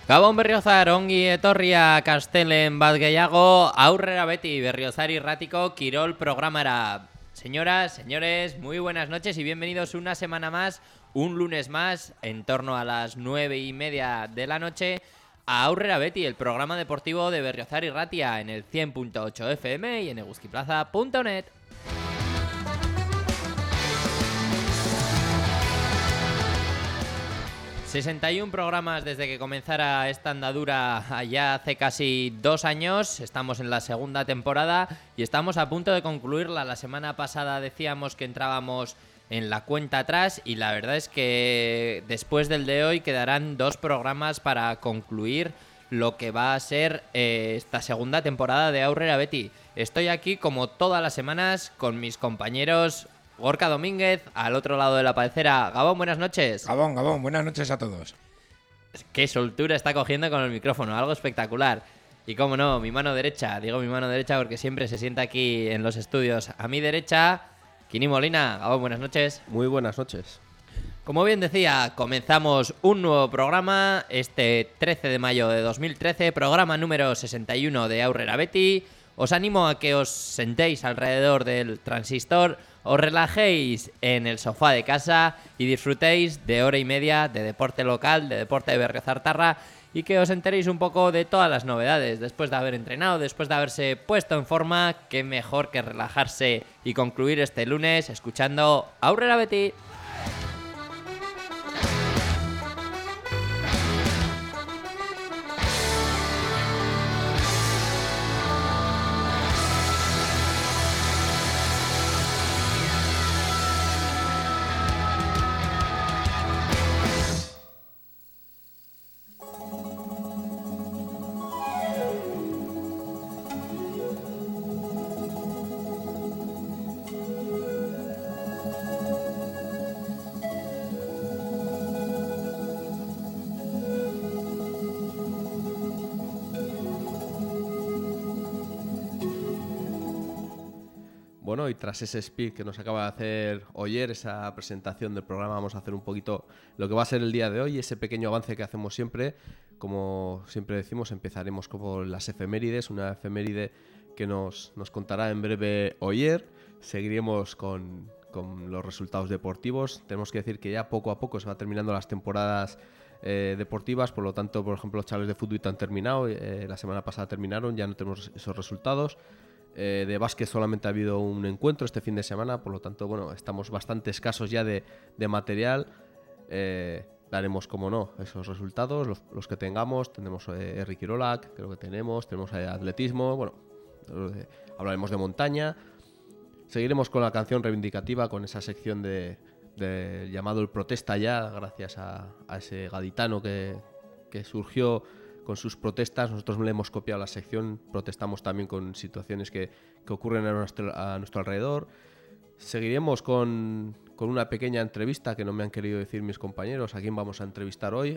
Gabon Berriozar, ongi etorria Kastelen bat gehiago, aurrera beti Berriozar irratiko Kirol programara. Señoras, señores, muy buenas noches y bienvenidos una semana más, un lunes más, en torno a las 9:30 de la noche, a Aurrera Beti, el programa deportivo de Berriozar y Ratia, en el 100.8 FM y en eguzquiplaza.net. 61 programas desde que comenzara esta andadura allá hace casi 2 años. Estamos en la segunda temporada y estamos a punto de concluirla. La semana pasada decíamos que entrábamos en la cuenta atrás y la verdad es que después del de hoy quedarán 2 programas para concluir lo que va a ser esta segunda temporada de Aurrera Beti. Estoy aquí como todas las semanas con mis compañeros Gorka Domínguez, al otro lado de la pecera. Gabón, buenas noches. Gabón, buenas noches a todos. Qué soltura está cogiendo con el micrófono, algo espectacular. Y cómo no, mi mano derecha, digo mi mano derecha porque siempre se sienta aquí en los estudios. A mi derecha, Kini Molina. Gabón, buenas noches. Muy buenas noches. Como bien decía, comenzamos un nuevo programa, este 13 de mayo de 2013, programa número 61 de Aurrera Beti. Os animo a que os sentéis alrededor del transistor, os relajéis en el sofá de casa y disfrutéis de hora y media de deporte local, de deporte de Berriozartarra, y que os enteréis un poco de todas las novedades. Después de haber entrenado, después de haberse puesto en forma, qué mejor que relajarse y concluir este lunes escuchando Aurrera Beti. Bueno, y tras ese speech que nos acaba de hacer Oyer, esa presentación del programa, vamos a hacer un poquito lo que va a ser el día de hoy, ese pequeño avance que hacemos siempre. Como siempre decimos, empezaremos con las efemérides, una efeméride que nos contará en breve Oyer. Seguiremos con los resultados deportivos. Tenemos que decir que ya poco a poco se va terminando las temporadas deportivas, por lo tanto, por ejemplo, los chavales de fútbol han terminado, la semana pasada terminaron, ya no tenemos esos resultados. De básquet solamente ha habido un encuentro este fin de semana, por lo tanto, bueno, estamos bastante escasos ya de material. Daremos, como no, esos resultados, los que tengamos. Tendremos Herri Kirolak, creo que tenemos atletismo, bueno, hablaremos de montaña. Seguiremos con la canción reivindicativa, con esa sección de llamado El Protesta Ya, gracias a ese gaditano que surgió con sus protestas. Nosotros le hemos copiado la sección, protestamos también con situaciones que ocurren a nuestro alrededor. Seguiremos con una pequeña entrevista que no me han querido decir mis compañeros a quién vamos a entrevistar hoy.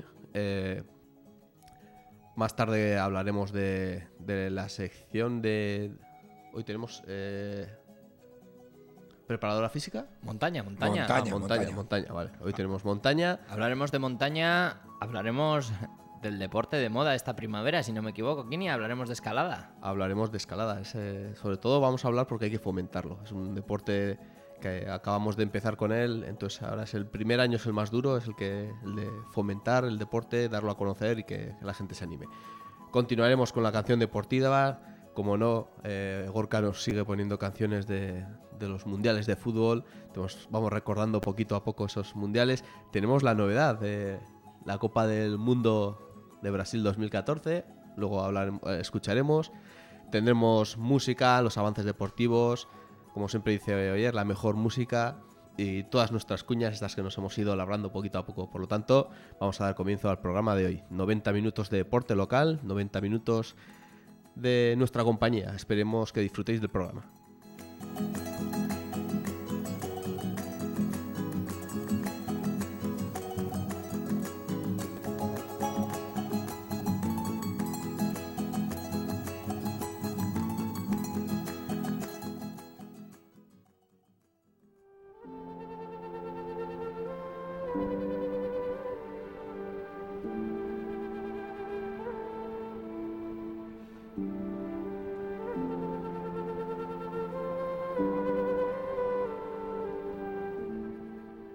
Más tarde hablaremos de la sección de... Hoy tenemos... ¿Preparadora física? Montaña, vale. Hoy tenemos montaña. Hablaremos de montaña, hablaremos del deporte de moda esta primavera, si no me equivoco, Kini. Hablaremos de escalada. Hablaremos de escalada. Sobre todo vamos a hablar porque hay que fomentarlo. Es un deporte que acabamos de empezar con él, entonces ahora es el primer año, es el más duro, es el de fomentar el deporte, darlo a conocer y que la gente se anime. Continuaremos con la canción deportiva. Como no, Gorka nos sigue poniendo canciones de los mundiales de fútbol. Vamos recordando poquito a poco esos mundiales. Tenemos la novedad de la Copa del Mundo de Brasil 2014. Luego escucharemos. Tendremos música, los avances deportivos. Como siempre dice Oyer, la mejor música y todas nuestras cuñas, estas que nos hemos ido labrando poquito a poco. Por lo tanto, vamos a dar comienzo al programa de hoy. 90 minutos de deporte local, 90 minutos de nuestra compañía. Esperemos que disfrutéis del programa.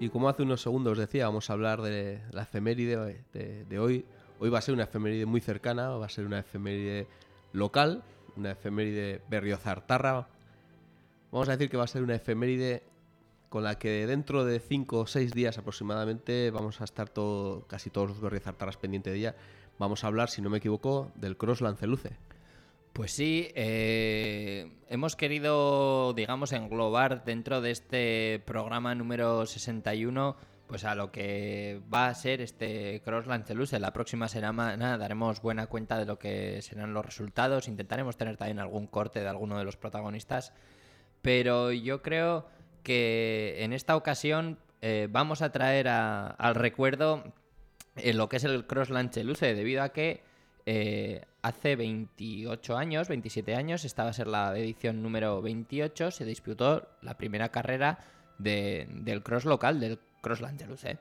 Y como hace unos segundos decía, vamos a hablar de la efeméride de hoy. Hoy va a ser una efeméride muy cercana, va a ser una efeméride local, una efeméride berriozartarra. Vamos a decir que va a ser una efeméride con la que dentro de 5 o 6 días aproximadamente vamos a estar casi todos los berriozartarras pendientes de ella. Vamos a hablar, si no me equivoco, del Cross Lanceluce. Pues sí, hemos querido, digamos, englobar dentro de este programa número 61 pues a lo que va a ser este Cross Lanceluce. La próxima semana daremos buena cuenta de lo que serán los resultados. Intentaremos tener también algún corte de alguno de los protagonistas. Pero yo creo que en esta ocasión vamos a traer al recuerdo lo que es el Cross Lanceluce, debido a que hace 28 años, 27 años, esta va a ser la edición número 28, se disputó la primera carrera del cross local, del Cross Lanceluce.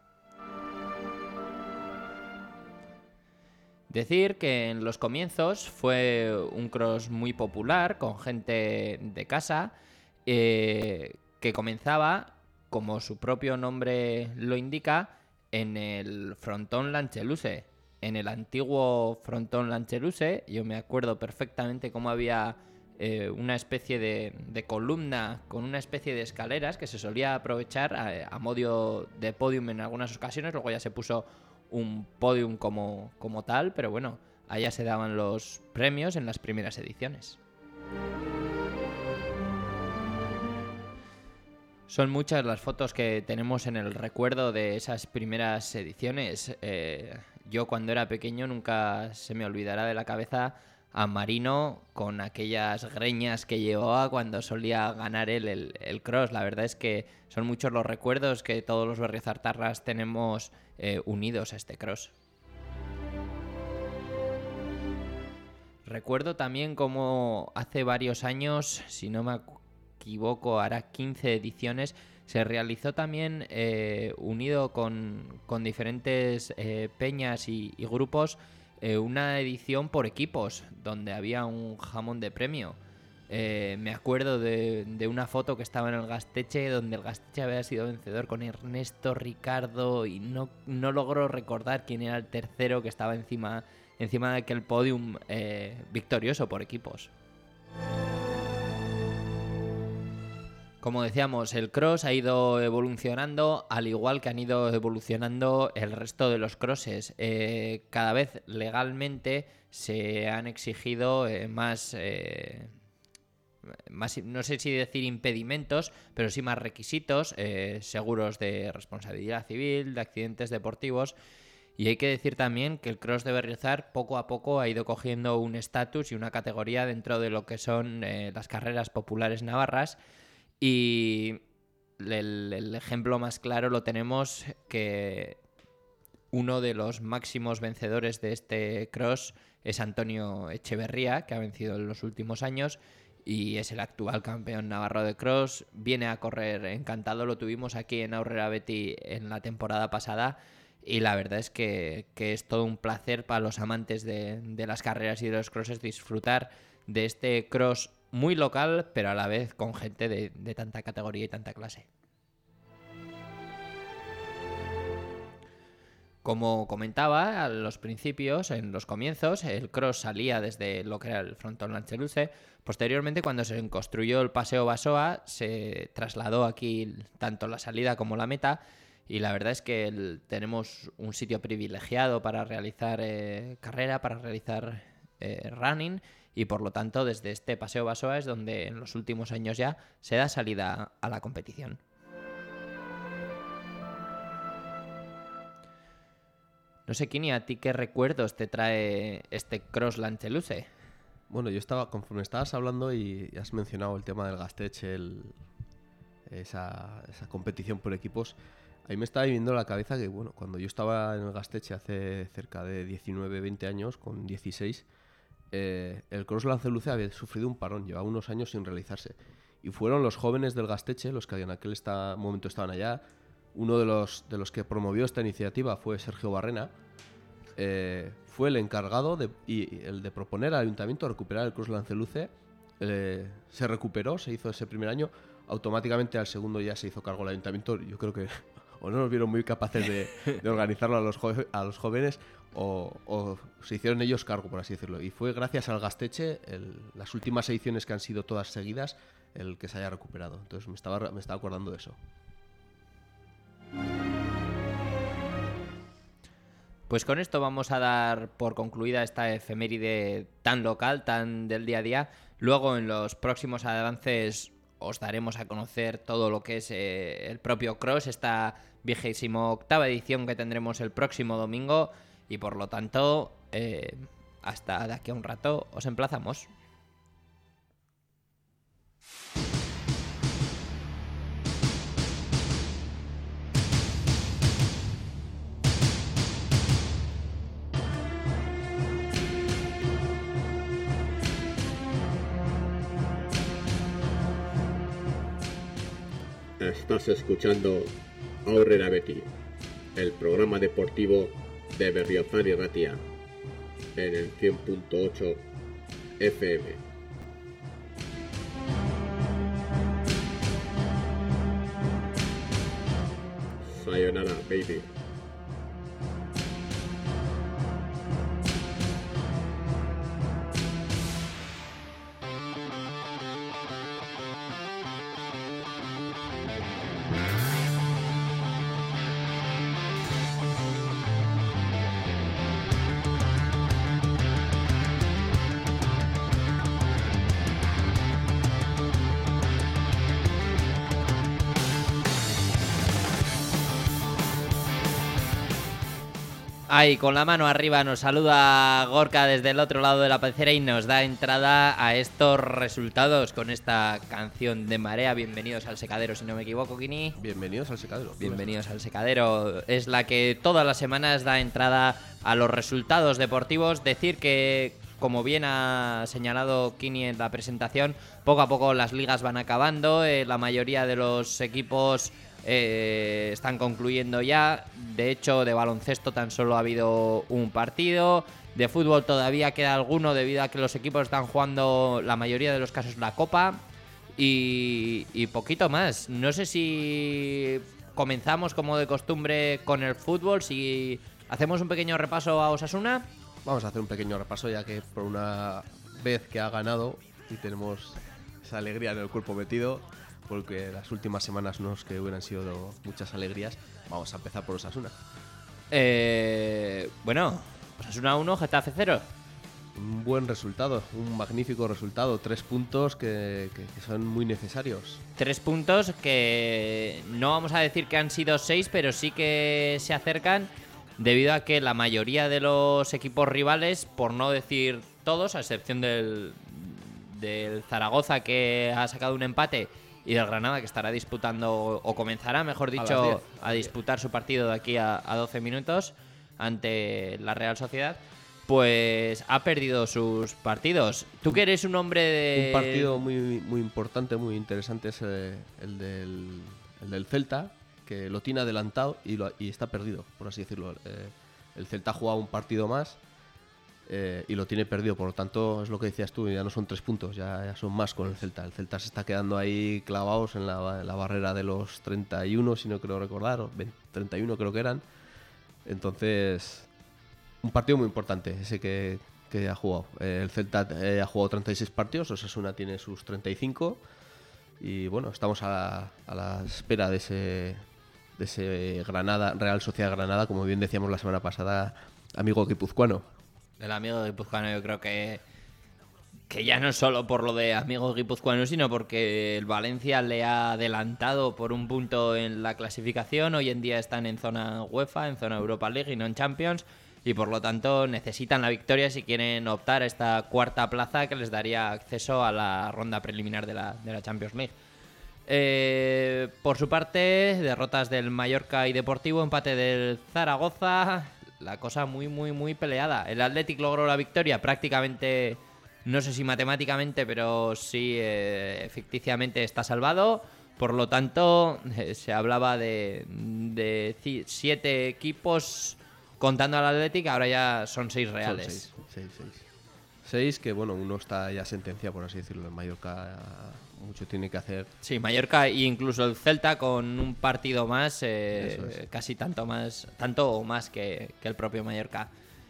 Decir que en los comienzos fue un cross muy popular, con gente de casa, que comenzaba, como su propio nombre lo indica, en el frontón Lanceluce. En el antiguo frontón Lanceluce, yo me acuerdo perfectamente cómo había una especie de columna con una especie de escaleras que se solía aprovechar a modo de podium en algunas ocasiones. Luego ya se puso un podium como tal, pero bueno, allá se daban los premios en las primeras ediciones. Son muchas las fotos que tenemos en el recuerdo de esas primeras ediciones. Yo cuando era pequeño nunca se me olvidará de la cabeza a Marino con aquellas greñas que llevaba cuando solía ganar él el cross. La verdad es que son muchos los recuerdos que todos los berriozartarras tenemos unidos a este cross. Recuerdo también como hace varios años, si no me equivoco, hará 15 ediciones, se realizó también, unido con diferentes peñas y grupos, una edición por equipos, donde había un jamón de premio. Me acuerdo de una foto que estaba en el Gasteche, donde el Gasteche había sido vencedor con Ernesto, Ricardo, y no logro recordar quién era el tercero que estaba encima de aquel podium victorioso por equipos. Como decíamos, el cross ha ido evolucionando, al igual que han ido evolucionando el resto de los crosses. Cada vez legalmente se han exigido más, no sé si decir impedimentos, pero sí más requisitos, seguros de responsabilidad civil, de accidentes deportivos. Y hay que decir también que el cross de Berriozar poco a poco ha ido cogiendo un estatus y una categoría dentro de lo que son las carreras populares navarras. Y el ejemplo más claro lo tenemos que uno de los máximos vencedores de este cross es Antonio Echeverría, que ha vencido en los últimos años y es el actual campeón navarro de cross. Viene a correr encantado, lo tuvimos aquí en Aurrera Beti en la temporada pasada y la verdad es que es todo un placer para los amantes de las carreras y de los crosses disfrutar de este cross muy local, pero a la vez con gente de tanta categoría y tanta clase. Como comentaba, a los principios, en los comienzos, el cross salía desde lo que era el frontón Lanceluce. Posteriormente, cuando se construyó el Paseo Basoa, se trasladó aquí tanto la salida como la meta. Y la verdad es que tenemos un sitio privilegiado para realizar carrera, para realizar running. Y por lo tanto, desde este Paseo Basoa es donde en los últimos años ya se da salida a la competición. No sé, Kini, ¿a ti qué recuerdos te trae este Cross Lanceluce? Bueno, conforme estabas hablando y has mencionado el tema del Gasteche, esa competición por equipos, ahí me estaba viniendo a la cabeza que, bueno, cuando yo estaba en el Gasteche hace cerca de 19, 20 años, con 16, el Cross Lanceluce había sufrido un parón, llevaba unos años sin realizarse. Y fueron los jóvenes del Gasteche, los que en aquel momento estaban allá. Uno de los que promovió esta iniciativa fue Sergio Barrena. Fue el encargado el de proponer al ayuntamiento recuperar el Cross Lanceluce. Se recuperó, se hizo ese primer año. Automáticamente al segundo ya se hizo cargo el ayuntamiento. Yo creo que o no nos vieron muy capaces de organizarlo a los jóvenes, o se hicieron ellos cargo, por así decirlo. Y fue gracias al Gasteche, las últimas ediciones que han sido todas seguidas, el que se haya recuperado. Entonces me estaba acordando de eso. Pues con esto vamos a dar por concluida esta efeméride tan local, tan del día a día. Luego en los próximos avances os daremos a conocer todo lo que es el propio Cross, esta 28ª edición que tendremos el próximo domingo, y por lo tanto hasta de aquí a un rato os emplazamos. Estás escuchando Aurrera Beti, el programa deportivo de Berriozar y Ratia, en el 100.8 FM. Sayonara, baby. Ahí, con la mano arriba, nos saluda Gorka desde el otro lado de la pecera y nos da entrada a estos resultados con esta canción de Marea. Bienvenidos al secadero, si no me equivoco, Kini. Bienvenidos al secadero. Bienvenidos al secadero. Es la que todas las semanas da entrada a los resultados deportivos. Decir que, como bien ha señalado Kini en la presentación, poco a poco las ligas van acabando. La mayoría de los equipos están concluyendo ya. De hecho, de baloncesto tan solo ha habido un partido. De fútbol todavía queda alguno debido a que los equipos están jugando, la mayoría de los casos, la Copa. Y poquito más. No sé si comenzamos como de costumbre con el fútbol, si hacemos un pequeño repaso a Osasuna. Vamos a hacer un pequeño repaso, ya que por una vez que ha ganado y tenemos esa alegría en el cuerpo metido, porque las últimas semanas no es que hubieran sido muchas alegrías. Vamos a empezar por Osasuna. Bueno, Osasuna 1, Getafe 0. Un buen resultado, un magnífico resultado. 3 puntos que son muy necesarios. 3 puntos que no vamos a decir que han sido 6, pero sí que se acercan, debido a que la mayoría de los equipos rivales, por no decir todos, a excepción del Zaragoza, que ha sacado un empate, y del Granada, que estará disputando, o comenzará, mejor dicho, a disputar su partido de aquí a 12 minutos ante la Real Sociedad, pues ha perdido sus partidos. Tú que eres un hombre de... Un partido muy, muy importante, muy interesante es el del Celta, que lo tiene adelantado y está perdido, por así decirlo. El Celta ha jugado un partido más y lo tiene perdido, por lo tanto es lo que decías tú, ya no son 3 puntos, ya son más con el Celta. El Celta se está quedando ahí clavados en la barrera de los 31, si no creo recordar, o 31 creo que eran. Entonces, un partido muy importante ese que ha jugado. El Celta ha jugado 36 partidos, Osasuna tiene sus 35, y bueno, estamos a la espera de ese Granada, Real Sociedad Granada, como bien decíamos la semana pasada, amigo guipuzcoano. El amigo guipuzcoano, yo creo que ya no solo por lo de amigo guipuzcoano, sino porque el Valencia le ha adelantado por un punto en la clasificación. Hoy en día están en zona UEFA, en zona Europa League y no en Champions, y por lo tanto necesitan la victoria si quieren optar a esta cuarta plaza que les daría acceso a la ronda preliminar de la Champions League. Por su parte, derrotas del Mallorca y Deportivo, empate del Zaragoza. La cosa muy, muy, muy peleada. El Athletic logró la victoria prácticamente, no sé si matemáticamente, pero sí ficticiamente está salvado. Por lo tanto, se hablaba de 7 equipos contando al Athletic, ahora ya son 6 reales. Son 6, que bueno, uno está ya sentenciado, por así decirlo. En Mallorca, mucho tiene que hacer. Sí, Mallorca e incluso el Celta con un partido más, Eso es. casi tanto o más que el propio Mallorca.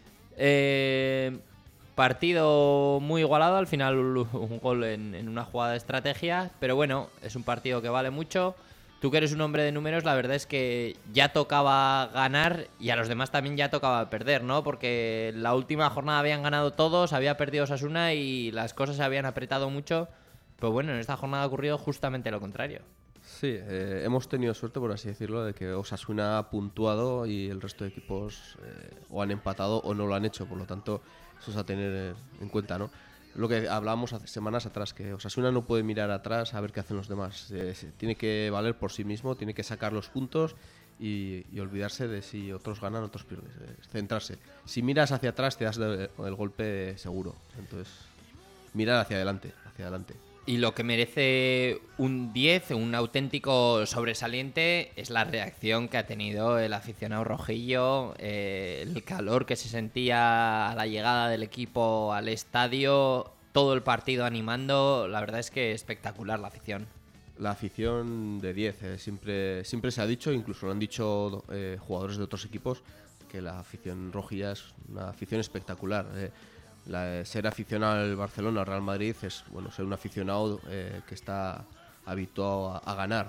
Partido muy igualado, al final un gol en una jugada de estrategia, pero bueno, es un partido que vale mucho. Tú que eres un hombre de números, la verdad es que ya tocaba ganar y a los demás también ya tocaba perder, ¿no? Porque la última jornada habían ganado todos, había perdido Osasuna y las cosas se habían apretado mucho. Pero bueno, en esta jornada ha ocurrido justamente lo contrario. Sí, hemos tenido suerte, por así decirlo, de que Osasuna ha puntuado y el resto de equipos o han empatado o no lo han hecho, por lo tanto, eso es a tener en cuenta, ¿no? Lo que hablábamos hace semanas atrás, que Osasuna no puede mirar atrás a ver qué hacen los demás. Tiene que valer por sí mismo, tiene que sacar los puntos y olvidarse de si otros ganan, otros pierden. Centrarse. Si miras hacia atrás te das el golpe seguro. Entonces, mirar hacia adelante, hacia adelante. Y lo que merece un 10, un auténtico sobresaliente, es la reacción que ha tenido el aficionado rojillo, el calor que se sentía a la llegada del equipo al estadio, todo el partido animando. La verdad es que espectacular la afición. La afición de 10, siempre se ha dicho, incluso lo han dicho jugadores de otros equipos, que la afición rojilla es una afición espectacular. Ser aficionado al Barcelona, al Real Madrid, es ser un aficionado que está habituado a ganar.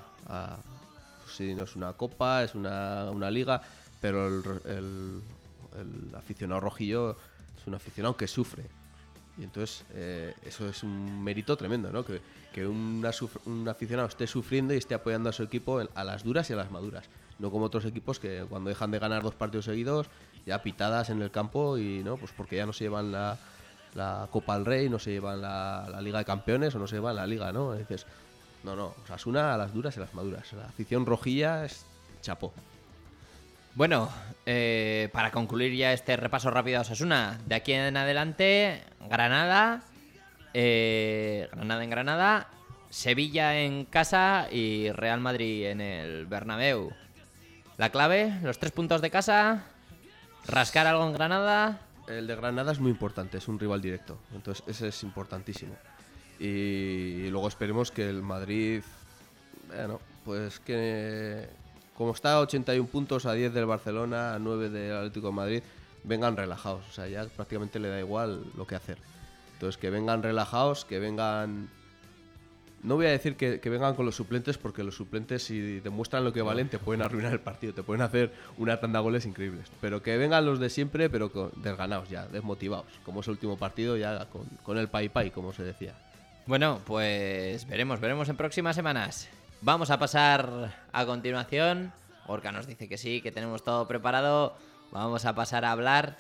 Si no es una copa, es una liga, pero el aficionado rojillo es un aficionado que sufre. Y entonces eso es un mérito tremendo, ¿no? Que un aficionado esté sufriendo y esté apoyando a su equipo a las duras y a las maduras. No como otros equipos que cuando dejan de ganar 2 partidos seguidos, ya pitadas en el campo y no, pues porque ya no se llevan la Copa del Rey, no se llevan la Liga de Campeones o no se llevan la Liga, ¿no? Y dices, no, Osasuna a las duras y a las maduras. La afición rojilla es chapó. Bueno, para concluir ya este repaso rápido a Osasuna, de aquí en adelante, Granada en Granada, Sevilla en casa y Real Madrid en el Bernabéu. La clave, los 3 puntos de casa, rascar algo en Granada. El de Granada es muy importante, es un rival directo, entonces ese es importantísimo. Y luego esperemos que el Madrid, bueno, pues que como está a 81 puntos, a 10 del Barcelona, a 9 del Atlético de Madrid, vengan relajados, o sea, ya prácticamente le da igual lo que hacer. Entonces que vengan relajados, que vengan... No voy a decir que vengan con los suplentes, porque los suplentes, si demuestran lo que valen, te pueden arruinar el partido, te pueden hacer una tanda de goles increíbles. Pero que vengan los de siempre, pero desganados ya, desmotivados, como es el último partido ya con el pai, como se decía. Bueno, pues veremos en próximas semanas. Vamos a pasar a continuación. Gorka nos dice que sí, que tenemos todo preparado. Vamos a pasar a hablar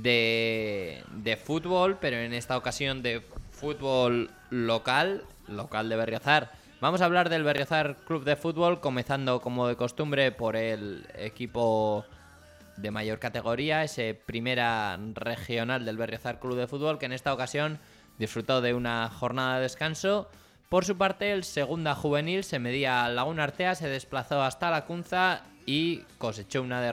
de fútbol, pero en esta ocasión de fútbol local de Berriozar. Vamos a hablar del Berriozar Club de Fútbol, comenzando como de costumbre por el equipo de mayor categoría, ese primera regional del Berriozar Club de Fútbol, que en esta ocasión disfrutó de una jornada de descanso. Por su parte, el segunda juvenil se medía a Laguna Artea, se desplazó hasta la Cunza y cosechó una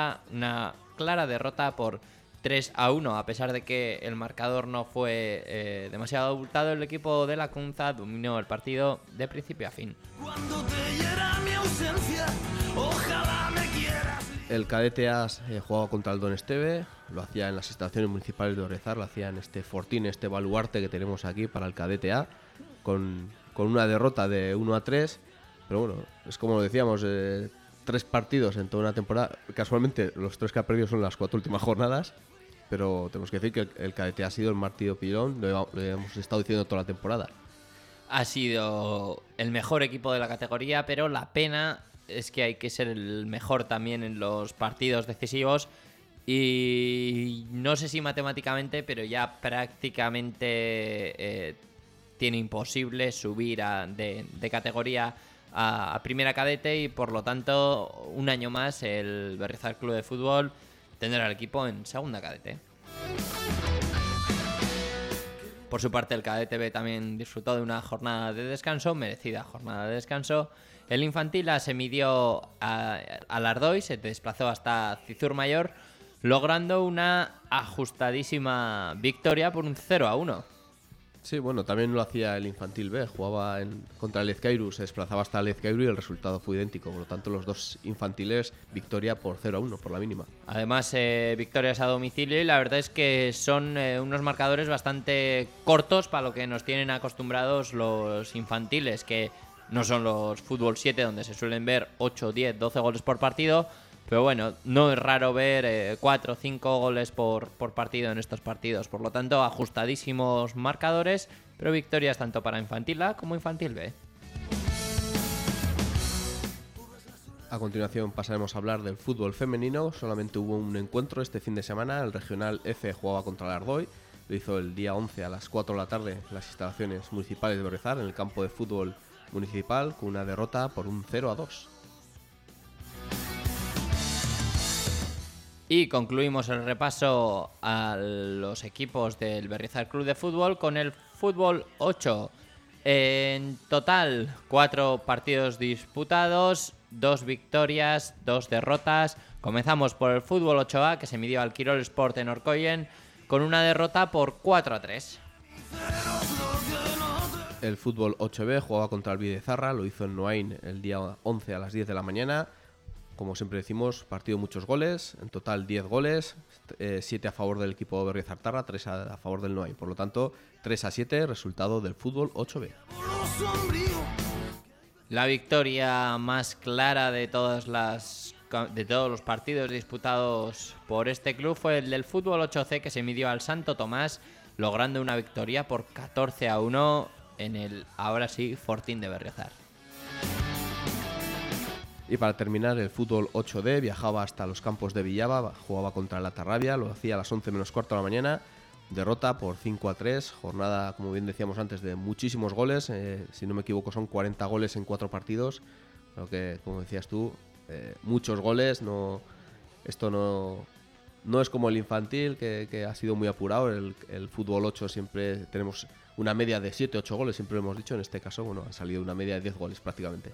clara derrota por 3-1, a pesar de que el marcador no fue demasiado abultado. El equipo de la Cunza dominó el partido de principio a fin. Cuando te hiera mi ausencia, ojalá me quieras. El cadete A jugaba contra el Don Esteve, lo hacía en las instalaciones municipales de Berriozar, lo hacía en este fortín, este baluarte que tenemos aquí para el cadete A, con una derrota de 1-3, pero bueno, es como decíamos, 3 partidos en toda una temporada. Casualmente los 3 que ha perdido son las 4 últimas jornadas, pero tenemos que decir que el cadete ha sido el martillo pilón, lo hemos estado diciendo toda la temporada. Ha sido el mejor equipo de la categoría, pero la pena es que hay que ser el mejor también en los partidos decisivos. Y no sé si matemáticamente, pero ya prácticamente tiene imposible subir de categoría a primera cadete, y por lo tanto un año más el Berriozar Club de Fútbol tendrá al equipo en segunda cadete. Por su parte, el cadete B también disfrutó de una jornada de descanso, merecida jornada de descanso. El infantil se midió a Lardoy, se desplazó hasta Cizur Mayor, logrando una ajustadísima victoria por un 0-1. Sí, bueno, también lo hacía el Infantil B, jugaba contra el Ezcairu, se desplazaba hasta el Ezcairu y el resultado fue idéntico. Por lo tanto, los dos infantiles, victoria por 0-1, por la mínima. Además, victorias a domicilio, y la verdad es que son unos marcadores bastante cortos para lo que nos tienen acostumbrados los infantiles, que no son los fútbol 7 donde se suelen ver 8, 10, 12 goles por partido. Pero bueno, no es raro ver 4 o 5 goles por partido en estos partidos. Por lo tanto, ajustadísimos marcadores, pero victorias tanto para Infantil A como Infantil B. A continuación pasaremos a hablar del fútbol femenino. Solamente hubo un encuentro este fin de semana. El Regional F jugaba contra el Ardoy. Lo hizo el día 11 a las 4 de la tarde en las instalaciones municipales de Berriozar, en el campo de fútbol municipal, con una derrota por un 0-2. Y concluimos el repaso a los equipos del Berriozar Club de Fútbol con el fútbol 8. En total, 4 partidos disputados, 2 victorias, 2 derrotas. Comenzamos por el fútbol 8A, que se midió al Quirol Sport en Orcoyen con una derrota por 4-3. El fútbol 8B jugaba contra el Bidezarra, lo hizo en Noain el día 11 a las 10 de la mañana. Como siempre decimos, partido muchos goles, en total 10 goles, 7 a favor del equipo Berriozartarra, 3 a favor del Noain. Por lo tanto, 3-7, resultado del fútbol 8B. La victoria más clara de todos los partidos disputados por este club fue el del fútbol 8C, que se midió al Santo Tomás, logrando una victoria por 14-1 en el, ahora sí, Fortín de Berriozar. Y para terminar, el fútbol 8D viajaba hasta los campos de Villaba, jugaba contra el Atarrabia, lo hacía a las 11 menos cuarto de la mañana, derrota por 5-3, jornada, como bien decíamos antes, de muchísimos goles, si no me equivoco son 40 goles en 4 partidos, lo que, como decías tú, muchos goles, esto no es como el infantil, que ha sido muy apurado. El fútbol 8 siempre tenemos una media de 7-8 goles, siempre lo hemos dicho. En este caso, bueno, ha salido una media de 10 goles prácticamente.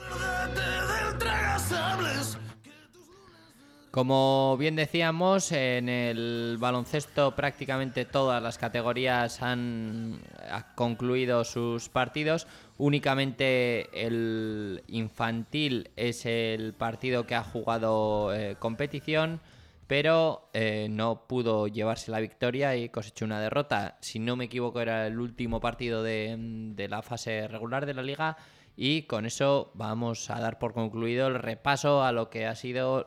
Como bien decíamos, en el baloncesto prácticamente todas las categorías han concluido sus partidos. Únicamente el infantil es el partido que ha jugado competición, pero no pudo llevarse la victoria y cosechó una derrota. Si no me equivoco, era el último partido de la fase regular de la liga. Y con eso vamos a dar por concluido el repaso a lo que ha sido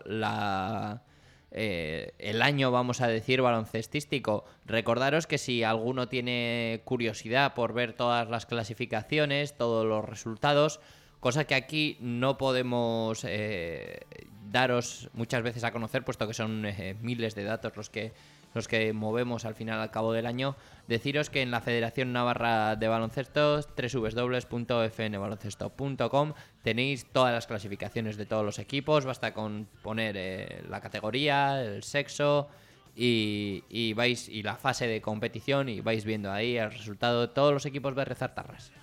el año, vamos a decir, baloncestístico. Recordaros que si alguno tiene curiosidad por ver todas las clasificaciones, todos los resultados, cosa que aquí no podemos daros muchas veces a conocer, puesto que son miles de datos los que movemos al final al cabo del año, deciros que en la Federación Navarra de Baloncesto, www.fnbaloncesto.com, tenéis todas las clasificaciones de todos los equipos. Basta con poner la categoría, el sexo y vais, y la fase de competición, y vais viendo ahí el resultado de todos los equipos berriozartarras.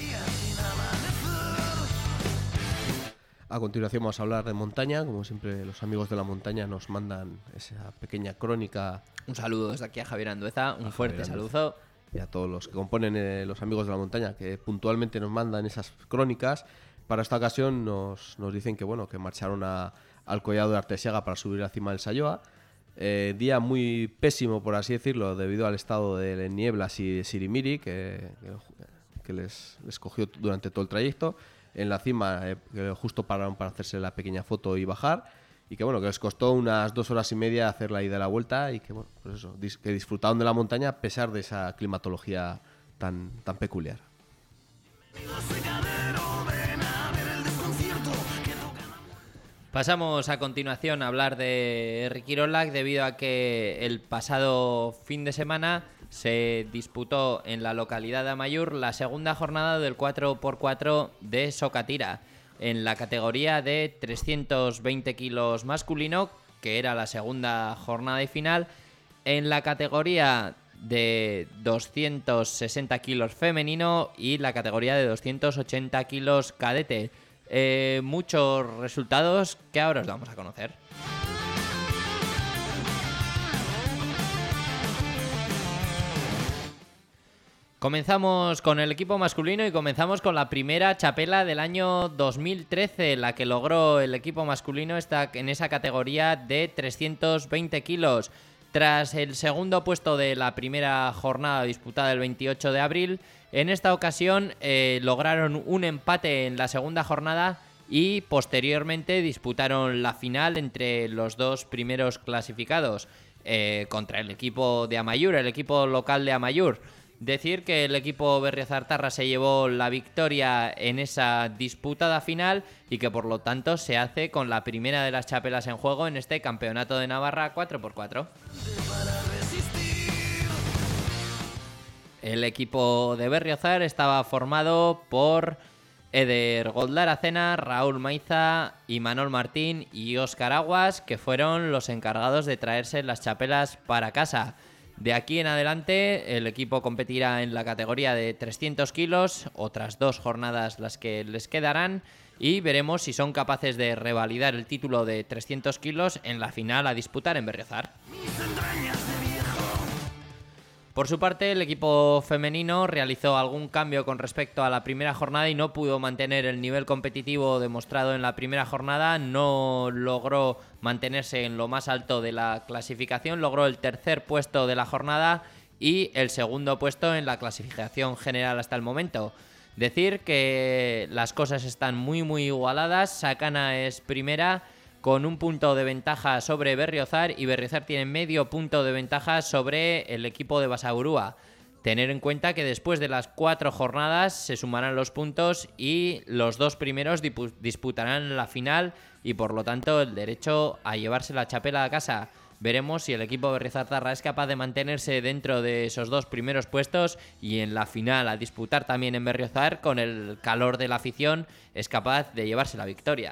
A continuación vamos a hablar de montaña. Como siempre, los amigos de la montaña nos mandan esa pequeña crónica. Un saludo desde aquí a Javier Andueza, un fuerte saludo. Y a todos los que componen los amigos de la montaña, que puntualmente nos mandan esas crónicas. Para esta ocasión nos dicen que bueno, que marcharon al collado de Artesiaga para subir a la cima del Sayoa. Día muy pésimo, por así decirlo, debido al estado de nieblas y de sirimiri que les cogió durante todo el trayecto. En la cima justo pararon para hacerse la pequeña foto y bajar, y que bueno, que les costó unas 2 horas y media hacer la ida y la vuelta, y que bueno, pues eso, que disfrutaron de la montaña a pesar de esa climatología tan peculiar. Pasamos a continuación a hablar de Riquirolac, debido a que el pasado fin de semana se disputó en la localidad de Amaiur la segunda jornada del 4x4 de Socatira, en la categoría de 320 kilos masculino, que era la segunda jornada y final, en la categoría de 260 kilos femenino y la categoría de 280 kilos cadete. Muchos resultados que ahora os vamos a conocer. Comenzamos con el equipo masculino y comenzamos con la primera txapela del año 2013, la que logró el equipo masculino en esa categoría de 320 kilos. Tras el segundo puesto de la primera jornada disputada el 28 de abril, en esta ocasión lograron un empate en la segunda jornada y posteriormente disputaron la final entre los dos primeros clasificados contra el equipo de Amaiur, el equipo local de Amaiur. Decir que el equipo Berriozartarra se llevó la victoria en esa disputada final y que por lo tanto se hace con la primera de las txapelas en juego en este campeonato de Navarra 4x4. El equipo de Berriozar estaba formado por Eder Goldaracena, Raúl Maiza, Imanol Martín y Óscar Aguas, que fueron los encargados de traerse las txapelas para casa. De aquí en adelante el equipo competirá en la categoría de 300 kilos, otras 2 jornadas las que les quedarán, y veremos si son capaces de revalidar el título de 300 kilos en la final a disputar en Berriozar. Por su parte, el equipo femenino realizó algún cambio con respecto a la primera jornada y no pudo mantener el nivel competitivo demostrado en la primera jornada. No logró mantenerse en lo más alto de la clasificación, logró el tercer puesto de la jornada y el segundo puesto en la clasificación general hasta el momento. Decir que las cosas están muy igualadas. Sakana es primera con un punto de ventaja sobre Berriozar y Berriozar tiene medio punto de ventaja sobre el equipo de Basaburúa. Tener en cuenta que después de las 4 jornadas se sumarán los puntos y los 2 primeros disputarán la final y por lo tanto el derecho a llevarse la txapela a casa. Veremos si el equipo Berriozartarra es capaz de mantenerse dentro de esos 2 primeros puestos y en la final a disputar también en Berriozar con el calor de la afición es capaz de llevarse la victoria.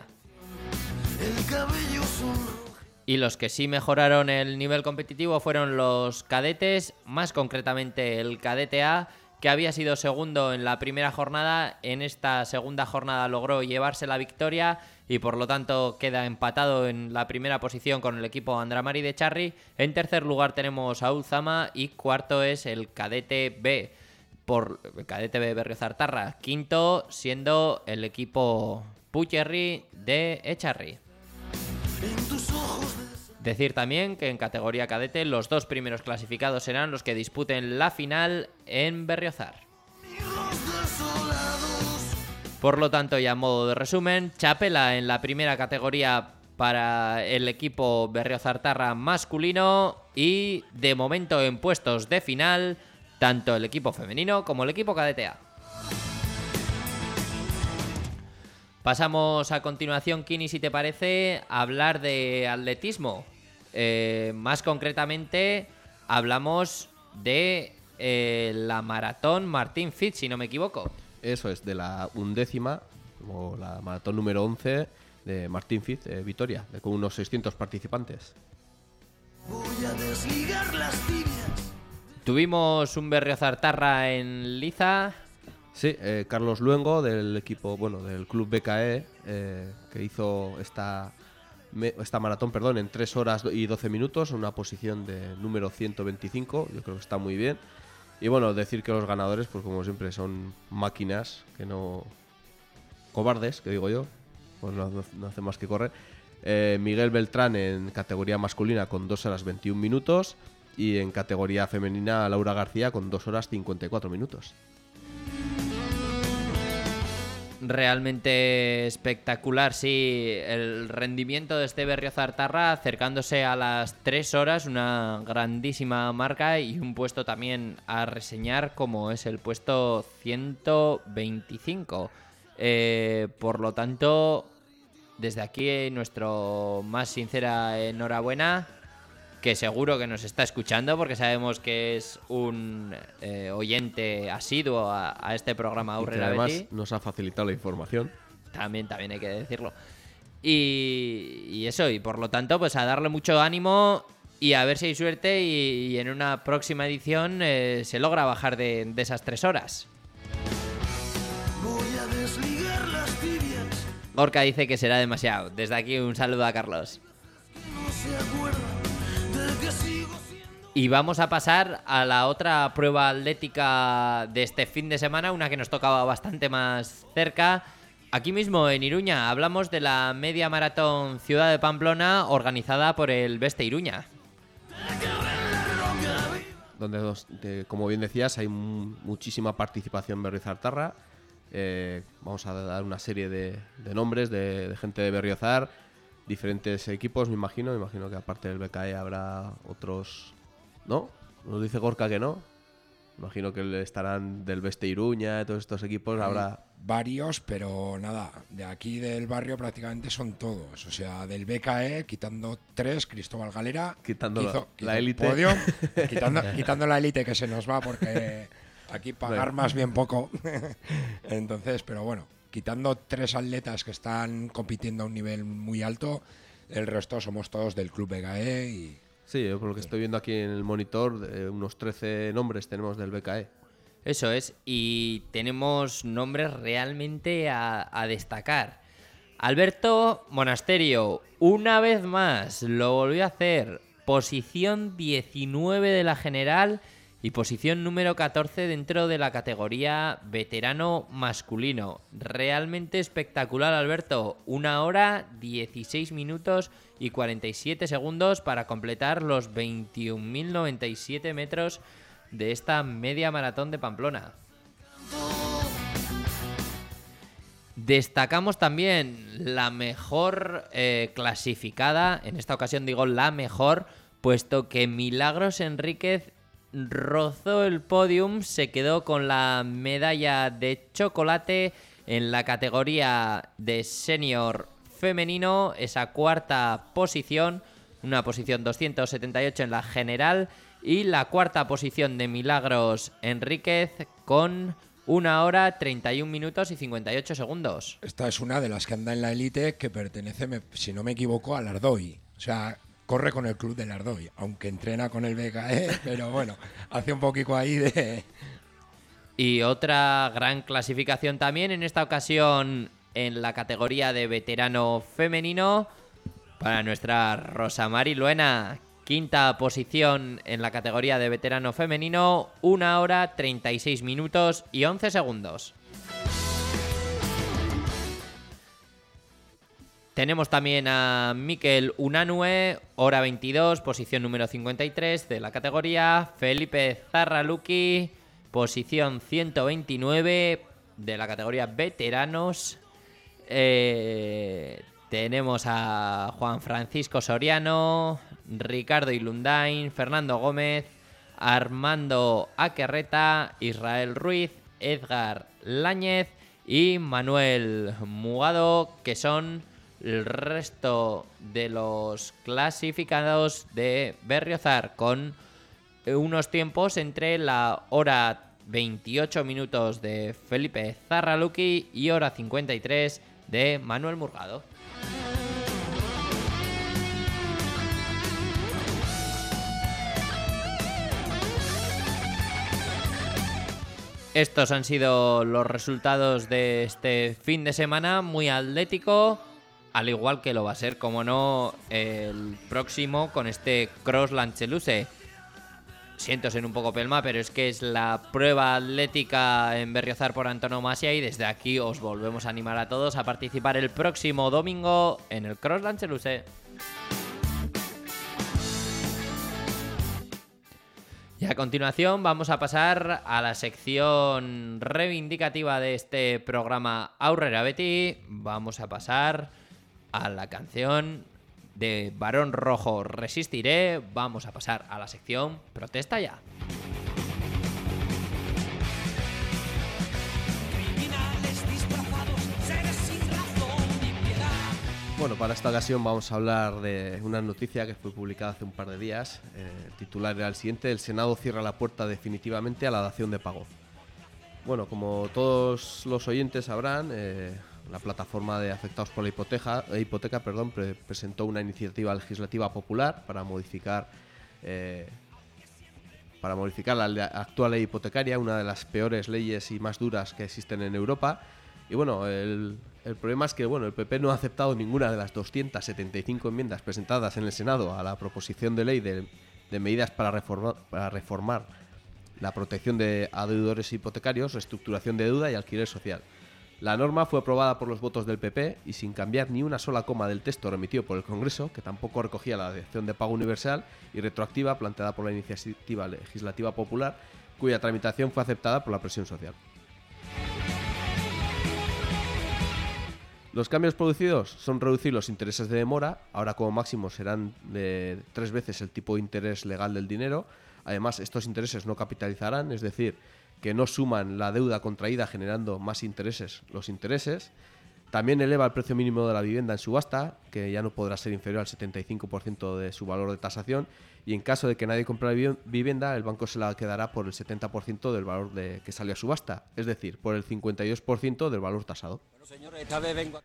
Y los que sí mejoraron el nivel competitivo fueron los cadetes, más concretamente el cadete A, que había sido segundo en la primera jornada. En esta segunda jornada logró llevarse la victoria y por lo tanto queda empatado en la primera posición con el equipo Andramari de Charri. En tercer lugar tenemos a Ulzama y cuarto es el cadete B, por el cadete B Berriozartarra. Quinto siendo el equipo Pucherri de Echarri. Decir también que en categoría cadete los 2 primeros clasificados serán los que disputen la final en Berriozar. Por lo tanto, y a modo de resumen, txapela en la primera categoría para el equipo Berriozartarra masculino y de momento en puestos de final tanto el equipo femenino como el equipo cadete A. Pasamos a continuación, Kini, si te parece, a hablar de atletismo. Más concretamente, hablamos de la maratón Martín Fitz, si no me equivoco. Eso es, de la 11ª, o la maratón número 11 de Martín Fitz, Vitoria, con unos 600 participantes. Voy a desligar las tibias. Tuvimos un Berriozartarra en liza. Sí, Carlos Luengo del equipo, del club BKE, que hizo esta maratón, en 3 horas y 12 minutos, una posición de número 125, yo creo que está muy bien. Y decir que los ganadores, pues como siempre, son máquinas, que no... cobardes, que digo yo, pues no hace más que correr. Miguel Beltrán en categoría masculina con 2 horas 21 minutos y en categoría femenina Laura García con 2 horas 54 minutos. Realmente espectacular, sí, el rendimiento de este Berriozartarra acercándose a las 3 horas, una grandísima marca y un puesto también a reseñar como es el puesto 125. Por lo tanto, desde aquí nuestro más sincera enhorabuena, que seguro que nos está escuchando porque sabemos que es un oyente asiduo a este programa Aurrera Beti. Además nos ha facilitado la información. También hay que decirlo. Y eso, y por lo tanto, pues a darle mucho ánimo y a ver si hay suerte y en una próxima edición se logra bajar de esas 3 horas. Voy a desligar las tibias. Gorka dice que será demasiado. Desde aquí un saludo a Carlos. No se acuerda de que sigo siendo Y vamos a pasar a la otra prueba atlética de este fin de semana, una que nos tocaba bastante más cerca. Aquí mismo en Iruña hablamos de la media maratón Ciudad de Pamplona organizada por el Beste Iruña. Donde, como bien decías, hay muchísima participación berriozartarra. Vamos a dar una serie de nombres de gente de Berriozar, diferentes equipos, me imagino que aparte del BKE habrá otros, ¿no? Nos dice Gorka que no. Imagino que estarán del Beste Iruña, de todos estos equipos, habrá varios, pero nada, de aquí del barrio prácticamente son todos. O sea, del BKE, quitando 3, Cristóbal Galera, quitando la élite. Podio, quitando la élite que se nos va porque aquí pagar más bien poco. Entonces, pero bueno, quitando 3 atletas que están compitiendo a un nivel muy alto, el resto somos todos del club BKE y... Sí, por lo que estoy viendo aquí en el monitor, unos 13 nombres tenemos del BKE. Eso es, y tenemos nombres realmente a destacar. Alberto Monasterio, una vez más, lo volvió a hacer. Posición 19 de la general y posición número 14 dentro de la categoría veterano masculino. Realmente espectacular, Alberto. 1 hora, 16 minutos y 47 segundos para completar los 21.097 metros de esta media maratón de Pamplona. Destacamos también la mejor clasificada, en esta ocasión digo la mejor, puesto que Milagros Enríquez rozó el podium, se quedó con la medalla de chocolate en la categoría de senior femenino, esa cuarta posición, una posición 278 en la general y la cuarta posición de Milagros Enríquez con 1 hora, 31 minutos y 58 segundos. Esta es una de las que anda en la élite que pertenece, si no me equivoco, al Ardoy. O sea, corre con el club del Ardoy, aunque entrena con el BKE, pero bueno, hace un poquito ahí de... Y otra gran clasificación también, en esta ocasión en la categoría de veterano femenino, para nuestra Rosa Mari Luena. Quinta posición en la categoría de veterano femenino, 1 hora, 36 minutos y 11 segundos. Tenemos también a Mikel Unanue, hora 22, posición número 53 de la categoría. Felipe Zarraluki, posición 129 de la categoría veteranos. Tenemos a Juan Francisco Soriano, Ricardo Ilundain, Fernando Gómez, Armando Aquerreta, Israel Ruiz, Edgar Láñez y Manuel Mugado, que son el resto de los clasificados de Berriozar, con unos tiempos entre la hora 28 minutos de Felipe Zarraluki y hora 53 de Manuel Murgado. Estos han sido los resultados de este fin de semana, muy atlético, al igual que lo va a ser, como no, el próximo con este Cross Lancheluse. Siento ser un poco pelma, pero es que es la prueba atlética en Berriozar por antonomasia y desde aquí os volvemos a animar a todos a participar el próximo domingo en el Cross Lancheluse. Y a continuación vamos a pasar a la sección reivindicativa de este programa Aurrera Beti. Vamos a pasar a la canción de Barón Rojo Resistiré. Vamos a pasar a la sección Protesta Ya. Bueno, para esta ocasión vamos a hablar de una noticia que fue publicada hace un par de días. El titular era el siguiente: el Senado cierra la puerta definitivamente a la dación de pago. Bueno, como todos los oyentes sabrán, la plataforma de afectados por la hipoteca presentó una iniciativa legislativa popular para modificar la actual ley hipotecaria, una de las peores leyes y más duras que existen en Europa. Y bueno, el problema es que el PP no ha aceptado ninguna de las 275 enmiendas presentadas en el Senado a la proposición de ley de de medidas para reformar la protección a deudores hipotecarios, reestructuración de deuda y alquiler social. La norma fue aprobada por los votos del PP y sin cambiar ni una sola coma del texto remitido por el Congreso, que tampoco recogía la dación de pago universal y retroactiva planteada por la Iniciativa Legislativa Popular, cuya tramitación fue aceptada por la presión social. Los cambios producidos son reducir los intereses de demora, ahora como máximo serán de 3 veces el tipo de interés legal del dinero. Además, estos intereses no capitalizarán, es decir, que no suman la deuda contraída generando más intereses los intereses. También eleva el precio mínimo de la vivienda en subasta, que ya no podrá ser inferior al 75% de su valor de tasación, y en caso de que nadie compre la vivienda, el banco se la quedará por el 70% del valor que salió a subasta, es decir, por el 52% del valor tasado. Bueno, señor, esta vez vengo...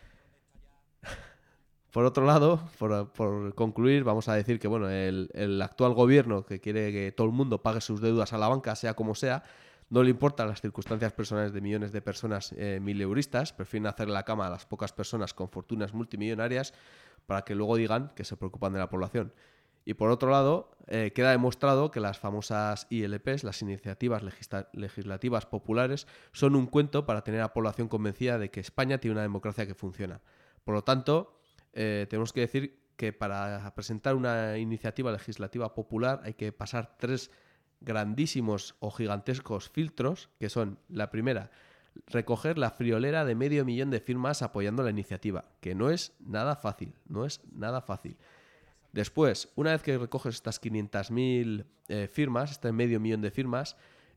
Por otro lado, por concluir, vamos a decir que bueno, el actual gobierno, que quiere que todo el mundo pague sus deudas a la banca, sea como sea, no le importan las circunstancias personales de millones de personas mileuristas, prefieren hacerle la cama a las pocas personas con fortunas multimillonarias para que luego digan que se preocupan de la población. Y por otro lado, queda demostrado que las famosas ILPs, las iniciativas legislativas populares, son un cuento para tener a la población convencida de que España tiene una democracia que funciona. Por lo tanto, tenemos que decir que para presentar una iniciativa legislativa popular hay que pasar 3 grandísimos o gigantescos filtros, que son: la primera, recoger la friolera de 500.000 de firmas apoyando la iniciativa, que no es nada fácil, Después, una vez que recoges estas 500.000 firmas, este 500.000 de firmas,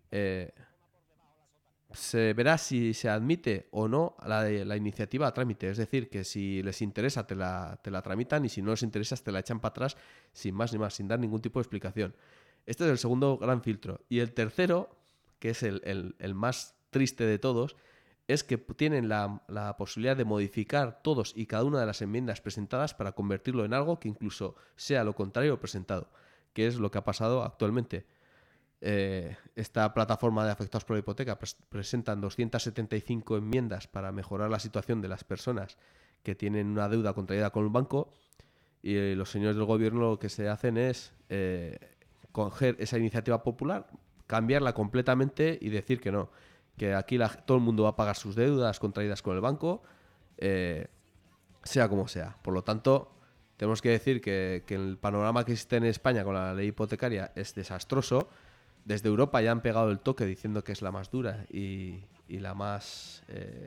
se verá si se admite o no la iniciativa a trámite. Es decir, que si les interesa te la tramitan, y si no les interesa te la echan para atrás sin más ni más, sin dar ningún tipo de explicación. Este es el segundo gran filtro. Y el tercero, que es el más triste de todos, es que tienen la posibilidad de modificar todos y cada una de las enmiendas presentadas para convertirlo en algo que incluso sea lo contrario presentado, que es lo que ha pasado actualmente. Esta plataforma de afectados por la hipoteca presentan 275 enmiendas para mejorar la situación de las personas que tienen una deuda contraída con el banco, y los señores del gobierno lo que se hacen es coger esa iniciativa popular, cambiarla completamente y decir que no, que aquí todo el mundo va a pagar sus deudas contraídas con el banco, sea como sea. Por lo tanto, tenemos que decir que el panorama que existe en España con la ley hipotecaria es desastroso. Desde Europa ya han pegado el toque diciendo que es la más dura y la más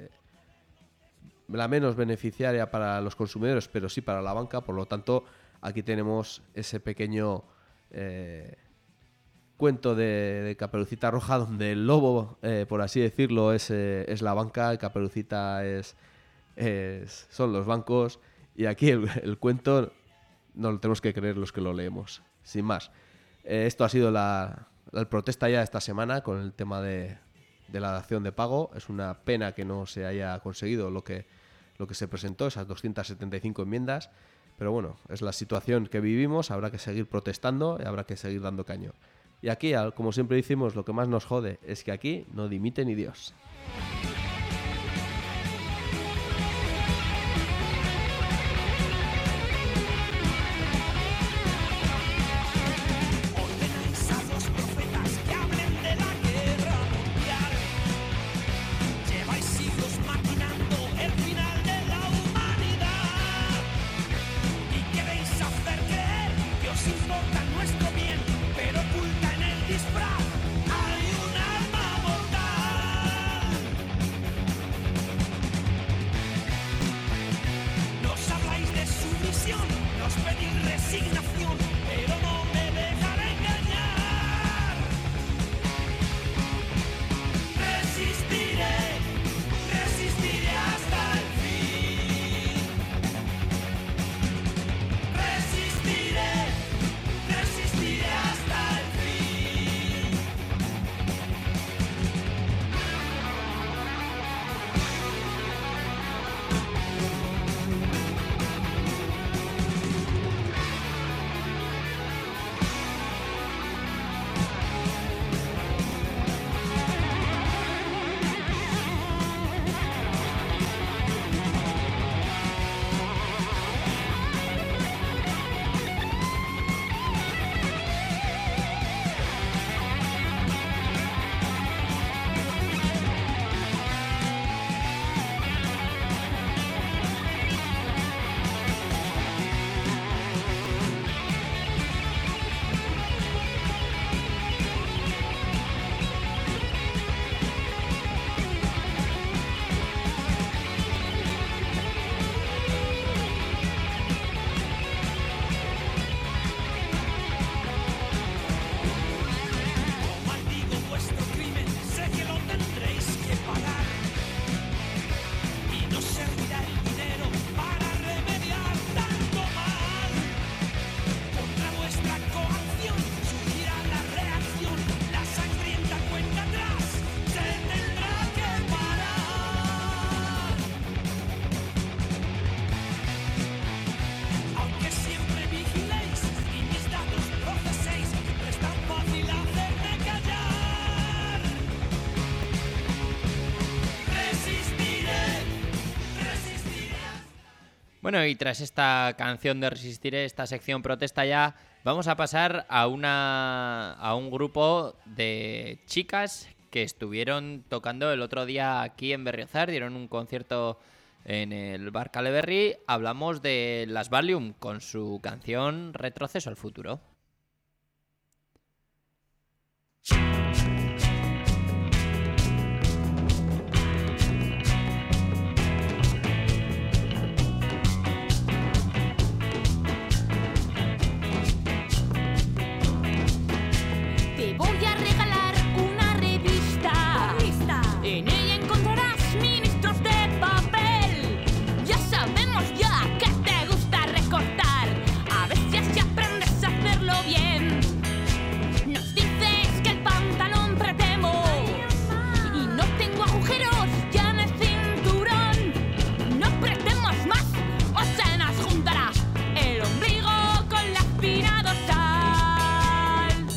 la menos beneficiaria para los consumidores, pero sí para la banca. Por lo tanto, aquí tenemos ese pequeño cuento de Caperucita Roja, donde el lobo, por así decirlo, es la banca, el Caperucita son los bancos, y aquí el cuento no lo tenemos que creer los que lo leemos. Sin más, esto ha sido la protesta ya esta semana con el tema de la dación de pago. Es una pena que no se haya conseguido lo que se presentó, esas 275 enmiendas, pero bueno, es la situación que vivimos, habrá que seguir protestando y habrá que seguir dando caño. Y aquí, como siempre decimos, lo que más nos jode es que aquí no dimite ni Dios. Bueno, y tras esta canción de Resistiré, esta sección protesta ya, vamos a pasar a un grupo de chicas que estuvieron tocando el otro día aquí en Berriozar, dieron un concierto en el Bar Caleberry. Hablamos de las Valium con su canción Retroceso al futuro. Te voy a regalar una revista. En ella encontrarás ministros de papel. Ya sabemos ya que te gusta recortar. A ver si así aprendes a hacerlo bien. Nos dices que el pantalón pretemo y no tengo agujeros ya en el cinturón. No apretemos más o se nos juntará el ombligo con la espina dorsal.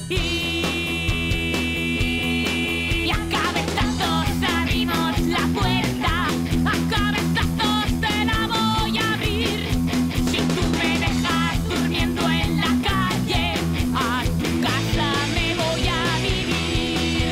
Y a cabezazos abrimos la puerta, a cabezazos te la voy a abrir. Si tú me dejas durmiendo en la calle, a tu casa me voy a vivir.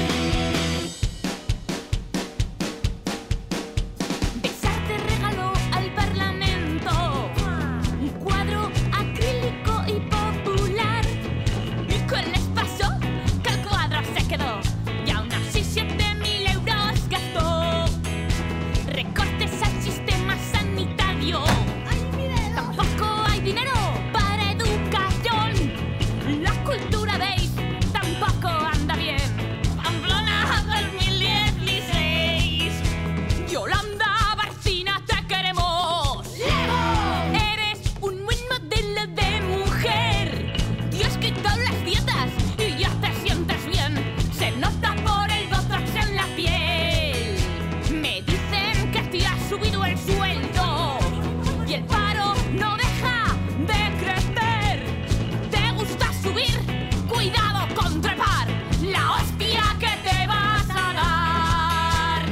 Besar te regaló al Parlamento un cuadro acrílico y popular. ¿Y qué les pasó? Que el cuadro se quedó y aún así 7.000 euros gastó. Recortes al sistema sanitario. Tampoco hay dinero para educación. La cultura, veis, tampoco anda bien. Pamplona 2016. Yolanda Barcina, te queremos. Eres un buen modelo de mujer. Dios quitó las dietas y ya te sientes bien. Se nota por el botox en la piel. Me dicen que te has subido el sueldo y el paro no deja de crecer. ¿Te gusta subir? Cuidado con trepar. La hostia que te vas a dar.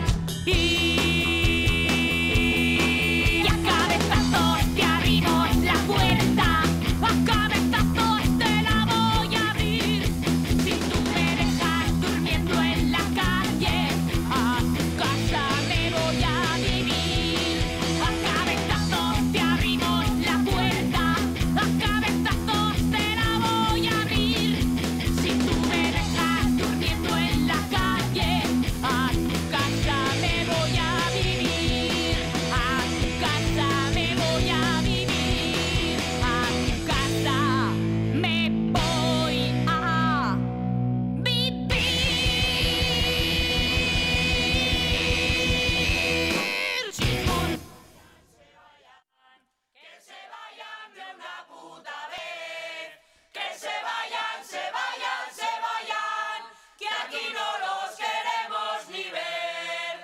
Y a cabezazos te abrimos la puerta, a cabezazos te la voy a abrir. Si tú me dejas durmiendo en la calle, a tu casa me voy a vivir. A cabezazos te abrimos la puerta, a cabezazos te la voy a abrir. Si tú me dejas durmiendo en la calle, a tu casa me voy a vivir. A tu casa me voy a vivir. A tu casa me voy a vivir. Chismón. Que se vayan de una puta vez. Que se vayan, se vayan, se vayan. Que aquí no los queremos ni ver.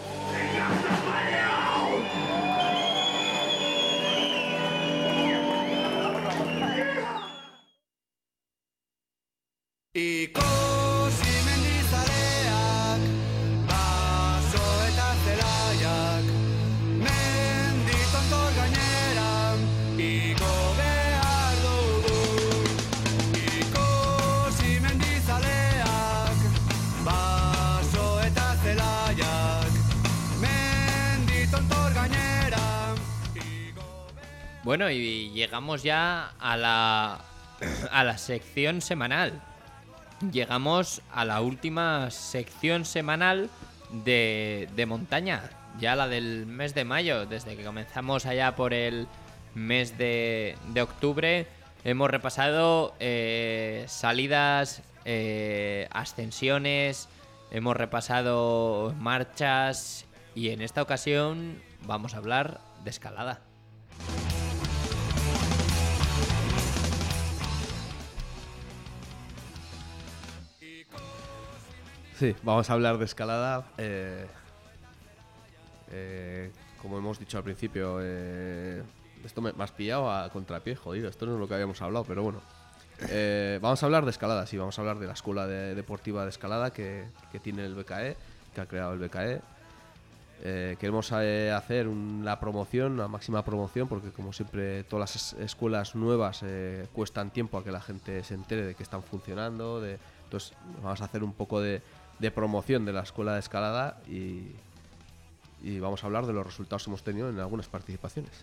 Ikusi mendizaleak, baso eta zelaiak, menditontor gaineran, igo behar dugu. Ikusi mendizaleak, baso eta zelaiak, menditontor gaineran, igo behar. Bueno, y llegamos ya a la sección semanal. Llegamos a la última sección semanal de montaña, ya la del mes de mayo. Desde que comenzamos allá por el mes de octubre, hemos repasado salidas, ascensiones, hemos repasado marchas y en esta ocasión vamos a hablar de escalada. Sí, vamos a hablar de escalada. Como hemos dicho al principio, esto me has pillado a contrapié, jodido. Esto no es lo que habíamos hablado, pero bueno. Vamos a hablar de escalada, sí, vamos a hablar de la escuela deportiva de escalada que tiene el BKE, que ha creado el BKE. Queremos hacer la promoción, la máxima promoción, porque como siempre todas las escuelas nuevas cuestan tiempo a que la gente se entere de que están funcionando. Entonces vamos a hacer un poco de promoción de la escuela de escalada y vamos a hablar de los resultados que hemos tenido en algunas participaciones.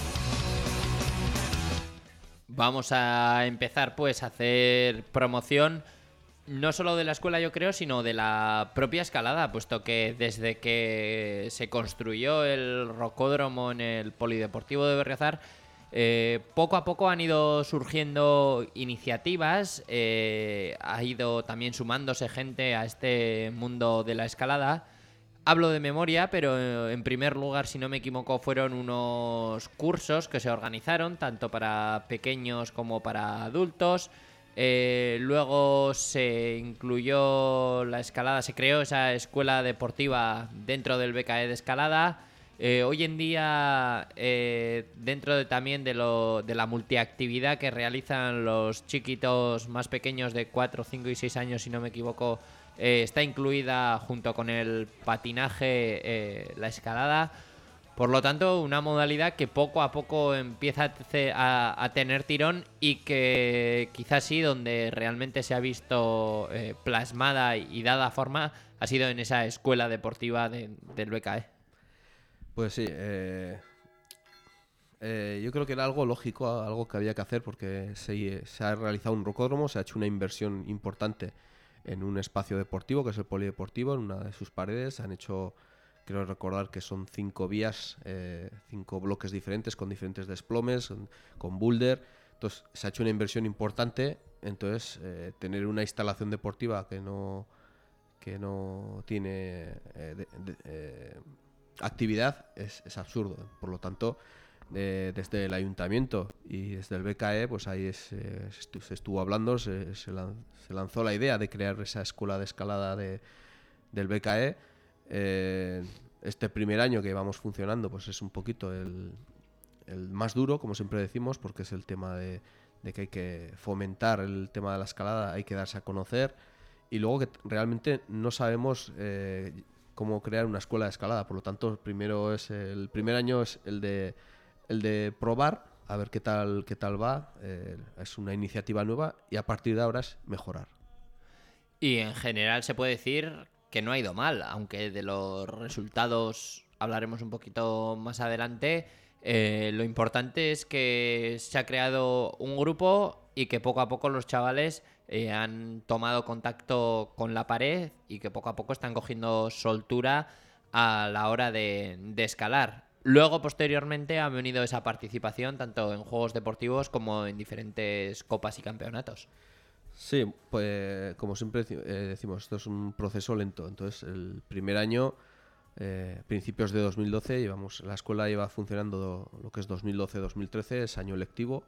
Vamos a empezar pues a hacer promoción no solo de la escuela, yo creo, sino de la propia escalada, puesto que desde que se construyó el rocódromo en el Polideportivo de Berriozar, poco a poco han ido surgiendo iniciativas, ha ido también sumándose gente a este mundo de la escalada. Hablo de memoria, pero en primer lugar, si no me equivoco, fueron unos cursos que se organizaron tanto para pequeños como para adultos. Luego se incluyó la escalada, se creó esa escuela deportiva dentro del BKE de escalada. Hoy en día, dentro también de la multiactividad que realizan los chiquitos más pequeños de 4, 5 y 6 años, si no me equivoco, está incluida junto con el patinaje la escalada. Por lo tanto, una modalidad que poco a poco empieza a tener tirón y que quizás sí, donde realmente se ha visto plasmada y dada forma, ha sido en esa escuela deportiva del BKE. Pues sí, yo creo que era algo lógico, algo que había que hacer, porque se ha realizado un rocódromo, se ha hecho una inversión importante en un espacio deportivo, que es el polideportivo, en una de sus paredes. Se han hecho, creo recordar que son 5 vías, 5 bloques diferentes con diferentes desplomes, con boulder. Entonces se ha hecho una inversión importante. Entonces tener una instalación deportiva que no tiene actividad es absurdo. Por lo tanto, desde el ayuntamiento y desde el BKE, pues ahí se estuvo hablando, se lanzó la idea de crear esa escuela de escalada del BKE. Este primer año que vamos funcionando, pues es un poquito el más duro, como siempre decimos, porque es el tema de que hay que fomentar el tema de la escalada, hay que darse a conocer, y luego que realmente no sabemos cómo crear una escuela de escalada. Por lo tanto, el primer año es el de probar, a ver qué tal va. Es una iniciativa nueva y a partir de ahora es mejorar. Y en general se puede decir que no ha ido mal, aunque de los resultados hablaremos un poquito más adelante. Lo importante es que se ha creado un grupo y que poco a poco los chavales han tomado contacto con la pared y que poco a poco están cogiendo soltura a la hora de escalar. Luego, posteriormente, ha venido esa participación tanto en juegos deportivos como en diferentes copas y campeonatos. Sí, pues como siempre decimos, esto es un proceso lento. Entonces, el primer año, principios de 2012, la escuela lleva funcionando lo que es 2012-2013, es año lectivo.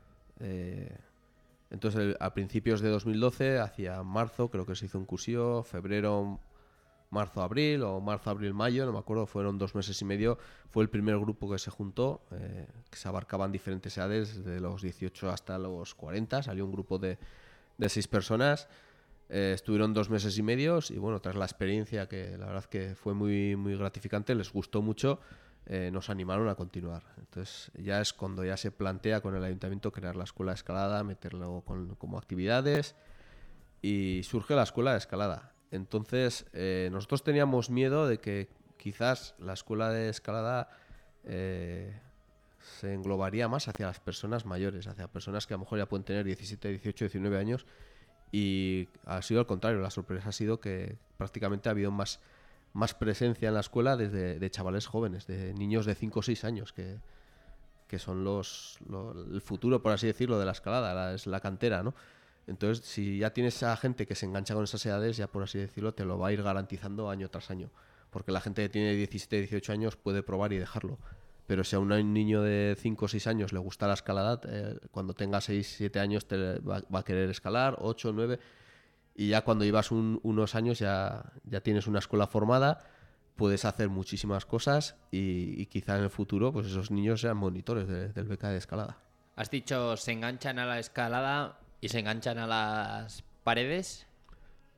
Entonces, a principios de 2012, hacia marzo, creo que se hizo un cursillo, febrero, marzo, abril, o marzo, abril, mayo, no me acuerdo, fueron 2 meses y medio. Fue el primer grupo que se juntó, que se abarcaban diferentes edades, de los 18 hasta los 40, salió un grupo de 6 personas. Estuvieron 2 meses y medio y bueno, tras la experiencia, que la verdad que fue muy, muy gratificante, les gustó mucho, nos animaron a continuar. Entonces ya es cuando ya se plantea con el ayuntamiento crear la escuela de escalada, meterlo como actividades, y surge la escuela de escalada. Entonces nosotros teníamos miedo de que quizás la escuela de escalada se englobaría más hacia las personas mayores, hacia personas que a lo mejor ya pueden tener 17, 18, 19 años, y ha sido al contrario. La sorpresa ha sido que prácticamente ha habido más presencia en la escuela de chavales jóvenes, de niños de 5 o 6 años, que son el futuro, por así decirlo, de la escalada, es la cantera, ¿no? Entonces, si ya tienes a gente que se engancha con esas edades, ya por así decirlo, te lo va a ir garantizando año tras año, porque la gente que tiene 17, 18 años puede probar y dejarlo. Pero si a un niño de 5 o 6 años le gusta la escalada, cuando tenga 6, 7 años va a querer escalar, 8, 9, y ya cuando llevas unos años ya tienes una escuela formada, puedes hacer muchísimas cosas y quizá en el futuro pues esos niños sean monitores del BKE de escalada. Has dicho, se enganchan a la escalada y se enganchan a las paredes.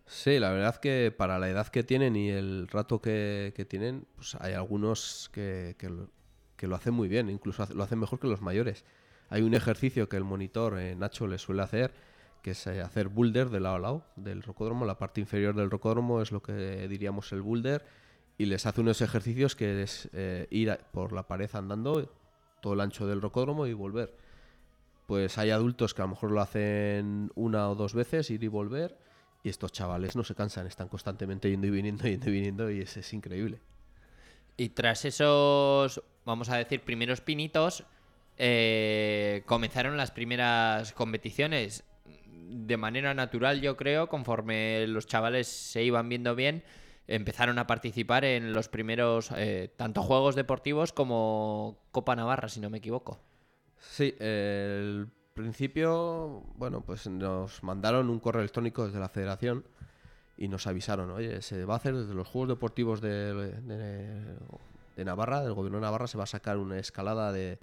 Sí, la verdad que para la edad que tienen y el rato que tienen, pues hay algunos que lo hacen muy bien, incluso lo hacen mejor que los mayores. Hay un ejercicio que el monitor Nacho le suele hacer, que es hacer boulder de lado a lado del rocódromo. La parte inferior del rocódromo es lo que diríamos el boulder, y les hace unos ejercicios que es ir por la pared andando todo el ancho del rocódromo y volver. Pues hay adultos que a lo mejor lo hacen 1 o 2 veces, ir y volver, y estos chavales no se cansan, están constantemente yendo y viniendo, y es increíble. Y tras esos, vamos a decir, primeros pinitos, comenzaron las primeras competiciones de manera natural, yo creo, conforme los chavales se iban viendo bien, empezaron a participar en los primeros tanto juegos deportivos como Copa Navarra, si no me equivoco. Sí, el principio, bueno, pues nos mandaron un correo electrónico desde la federación y nos avisaron, oye, se va a hacer desde los Juegos Deportivos de Navarra, del Gobierno de Navarra, se va a sacar una escalada de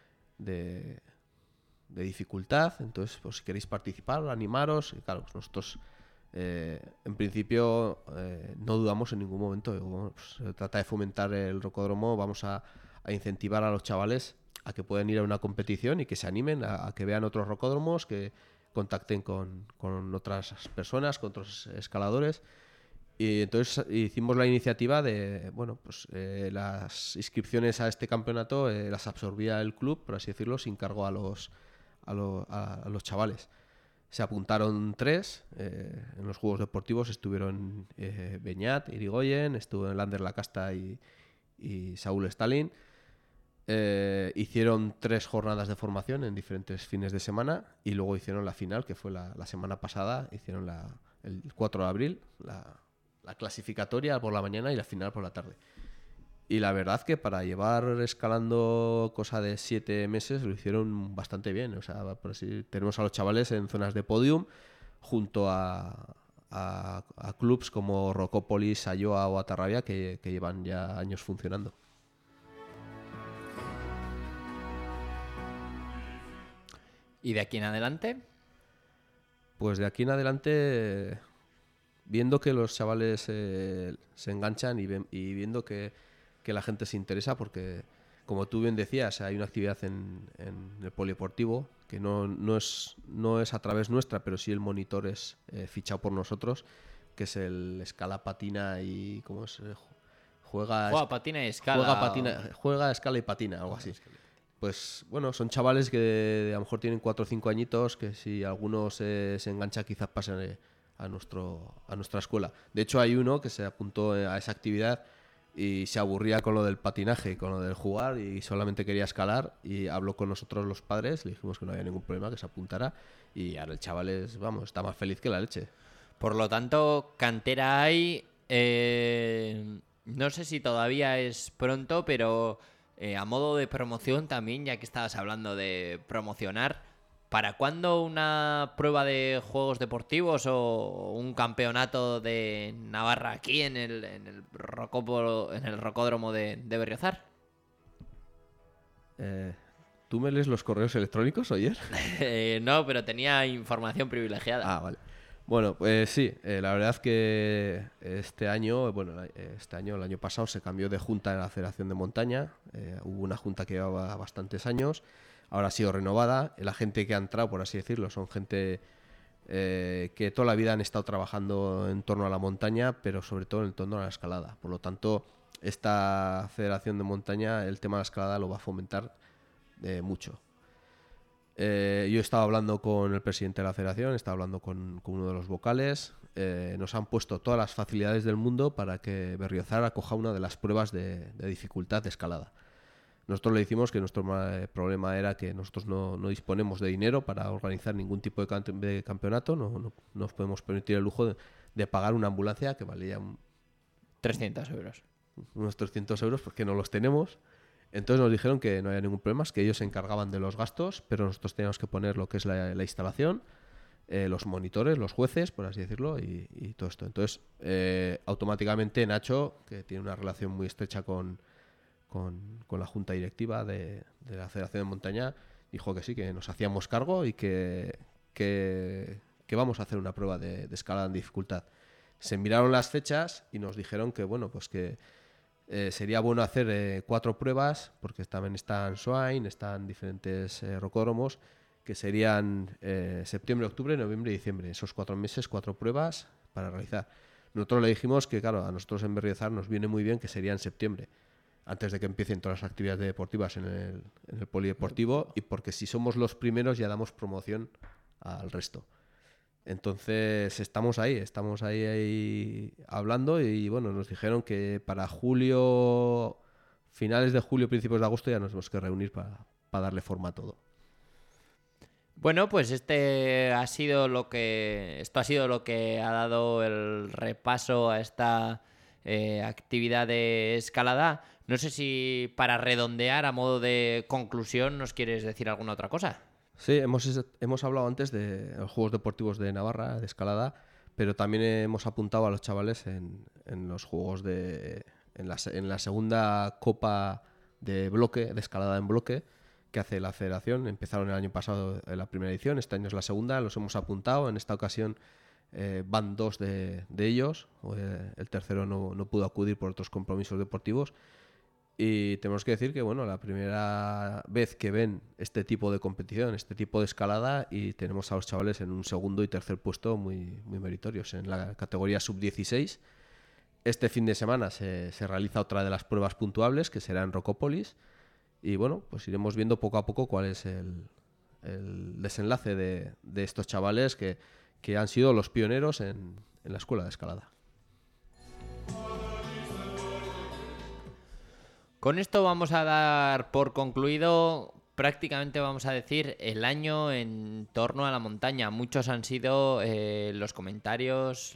dificultad, entonces pues si queréis participar, animaros, y claro, pues nosotros en principio no dudamos en ningún momento, bueno, pues, se trata de fomentar el rocódromo, vamos a incentivar a los chavales a que puedan ir a una competición y que se animen a que vean otros rocódromos, que contacten con otras personas, con otros escaladores. Y entonces hicimos la iniciativa de, bueno, pues las inscripciones a este campeonato las absorbía el club, por así decirlo, sin cargo a los chavales. Se apuntaron 3, en los Juegos Deportivos estuvieron Beñat, Irigoyen, estuvo en Lander Lacasta y Saúl Stalin. Hicieron 3 jornadas de formación en diferentes fines de semana y luego hicieron la final, que fue la semana pasada, hicieron el 4 de abril, la clasificatoria por la mañana y la final por la tarde. Y la verdad que para llevar escalando cosa de 7 meses lo hicieron bastante bien. O sea, por así, tenemos a los chavales en zonas de podium junto a clubs como Rocópolis, Ayoa o Atarrabia que llevan ya años funcionando. ¿Y de aquí en adelante? Pues de aquí en adelante, viendo que los chavales se enganchan y viendo que la gente se interesa, porque como tú bien decías, hay una actividad en el polideportivo que no es a través nuestra, pero sí el monitor es fichado por nosotros, que es el escala, patina y ¿cómo es? Juega patina y escala. Juega, escala y patina, algo así. Pues bueno, son chavales que a lo mejor tienen 4 o 5 añitos, que si alguno se engancha quizás pasen a nuestra escuela. De hecho hay uno que se apuntó a esa actividad y se aburría con lo del patinaje y con lo del jugar y solamente quería escalar, y habló con nosotros los padres, le dijimos que no había ningún problema, que se apuntara, y ahora el chaval está más feliz que la leche. Por lo tanto, cantera hay. No sé si todavía es pronto, pero a modo de promoción también, ya que estabas hablando de promocionar, ¿para cuándo una prueba de juegos deportivos o un campeonato de Navarra aquí en el rocódromo de Berriozar? ¿Tú me lees los correos electrónicos, Oyer? No, pero tenía información privilegiada. Ah, vale. Bueno, pues sí, la verdad que el año pasado se cambió de junta en la Federación de Montaña. Hubo una junta que llevaba bastantes años, ahora ha sido renovada. La gente que ha entrado, por así decirlo, son gente que toda la vida han estado trabajando en torno a la montaña, pero sobre todo en torno a la escalada. Por lo tanto, esta Federación de Montaña, el tema de la escalada lo va a fomentar mucho. Yo he estado hablando con el presidente de la federación, he estado hablando con uno de los vocales. Nos han puesto todas las facilidades del mundo para que Berriozar acoja una de las pruebas de dificultad de escalada. Nosotros le decimos que nuestro problema era que nosotros no disponemos de dinero para organizar ningún tipo de campeonato, no nos podemos permitir el lujo de pagar una ambulancia que valía 300 euros. Unos 300 euros porque no los tenemos. Entonces nos dijeron que no había ningún problema, que ellos se encargaban de los gastos, pero nosotros teníamos que poner lo que es la instalación, los monitores, los jueces, por así decirlo, y todo esto. Entonces, automáticamente Nacho, que tiene una relación muy estrecha con la junta directiva de la Federación de Montaña, dijo que sí, que nos hacíamos cargo y que vamos a hacer una prueba de escalada en dificultad. se miraron las fechas y nos dijeron que, bueno, pues que sería bueno hacer 4 pruebas, porque también están Swain, están diferentes rocódromos, que serían septiembre, octubre, noviembre y diciembre. Esos 4 meses, 4 pruebas para realizar. Nosotros le dijimos que, claro, a nosotros en Berriozar nos viene muy bien que sería en septiembre, antes de que empiecen todas las actividades deportivas en el polideportivo, y porque si somos los primeros ya damos promoción al resto. Entonces estamos ahí hablando, y bueno, nos dijeron que para julio, finales de julio, principios de agosto ya nos tenemos que reunir para darle forma a todo. Bueno, pues esto ha sido lo que ha dado el repaso a esta actividad de escalada. No sé si para redondear, a modo de conclusión, ¿nos quieres decir alguna otra cosa? Sí, hemos hablado antes de los Juegos Deportivos de Navarra, de escalada, pero también hemos apuntado a los chavales en los Juegos en la segunda Copa de bloque, de escalada en bloque, que hace la federación. Empezaron el año pasado en la primera edición, este año es la segunda, los hemos apuntado. En esta ocasión van 2 de ellos, el tercero no pudo acudir por otros compromisos deportivos. Y tenemos que decir que, bueno, la primera vez que ven este tipo de competición, este tipo de escalada, y tenemos a los chavales en un segundo y tercer puesto muy meritorios en la categoría sub-16. Este fin de semana se realiza otra de las pruebas puntuables, que será en Rocópolis, y bueno, pues iremos viendo poco a poco cuál es el desenlace de estos chavales que han sido los pioneros en la escuela de escalada. Con esto vamos a dar por concluido, prácticamente vamos a decir, el año en torno a la montaña. Muchos han sido los comentarios,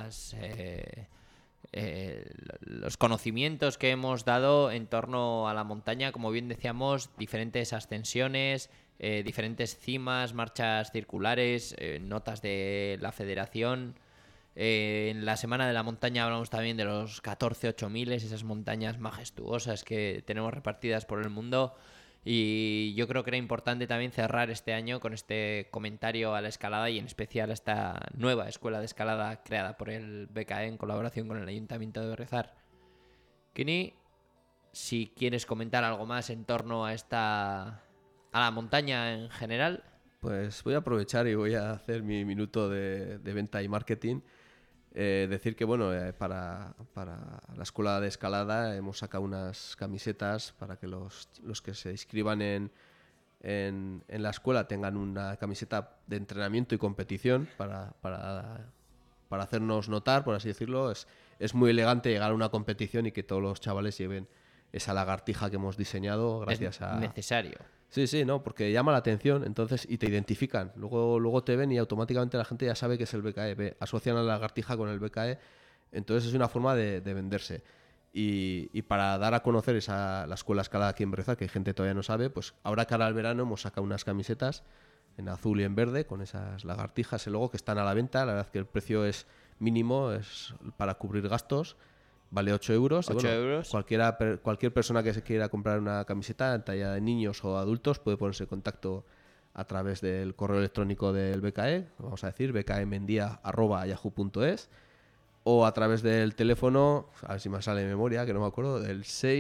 los conocimientos que hemos dado en torno a la montaña. Como bien decíamos, diferentes ascensiones, diferentes cimas, marchas circulares, notas de la federación. En la Semana de la Montaña hablamos también de los 14 8000, esas montañas majestuosas que tenemos repartidas por el mundo, y yo creo que era importante también cerrar este año con este comentario a la escalada, y en especial a esta nueva escuela de escalada creada por el BKE en colaboración con el Ayuntamiento de Berriozar. Kini, si quieres comentar algo más en torno a la montaña en general. Pues voy a aprovechar y voy a hacer mi minuto de venta y marketing. Decir que, bueno, para la escuela de escalada hemos sacado unas camisetas para que los que se inscriban en la escuela tengan una camiseta de entrenamiento y competición para hacernos notar, por así decirlo. Es muy elegante llegar a una competición y que todos los chavales lleven esa lagartija que hemos diseñado gracias a... Necesario. Sí, no, porque llama la atención, entonces, y te identifican. Luego te ven y automáticamente la gente ya sabe que es el BKE. Asocian a la lagartija con el BKE, entonces es una forma de venderse. Y para dar a conocer la escuela escalada aquí en Berriozar, que gente todavía no sabe, pues ahora cara al verano hemos sacado unas camisetas en azul y en verde con esas lagartijas, luego que están a la venta. La verdad que el precio es mínimo, es para cubrir gastos. Vale 8 euros. 8 euros. Cualquier persona que se quiera comprar una camiseta en talla de niños o adultos puede ponerse en contacto a través del correo electrónico del BKE, vamos a decir, bkmendia@yahoo.es, o a través del teléfono, a ver si me sale de memoria, que no me acuerdo, del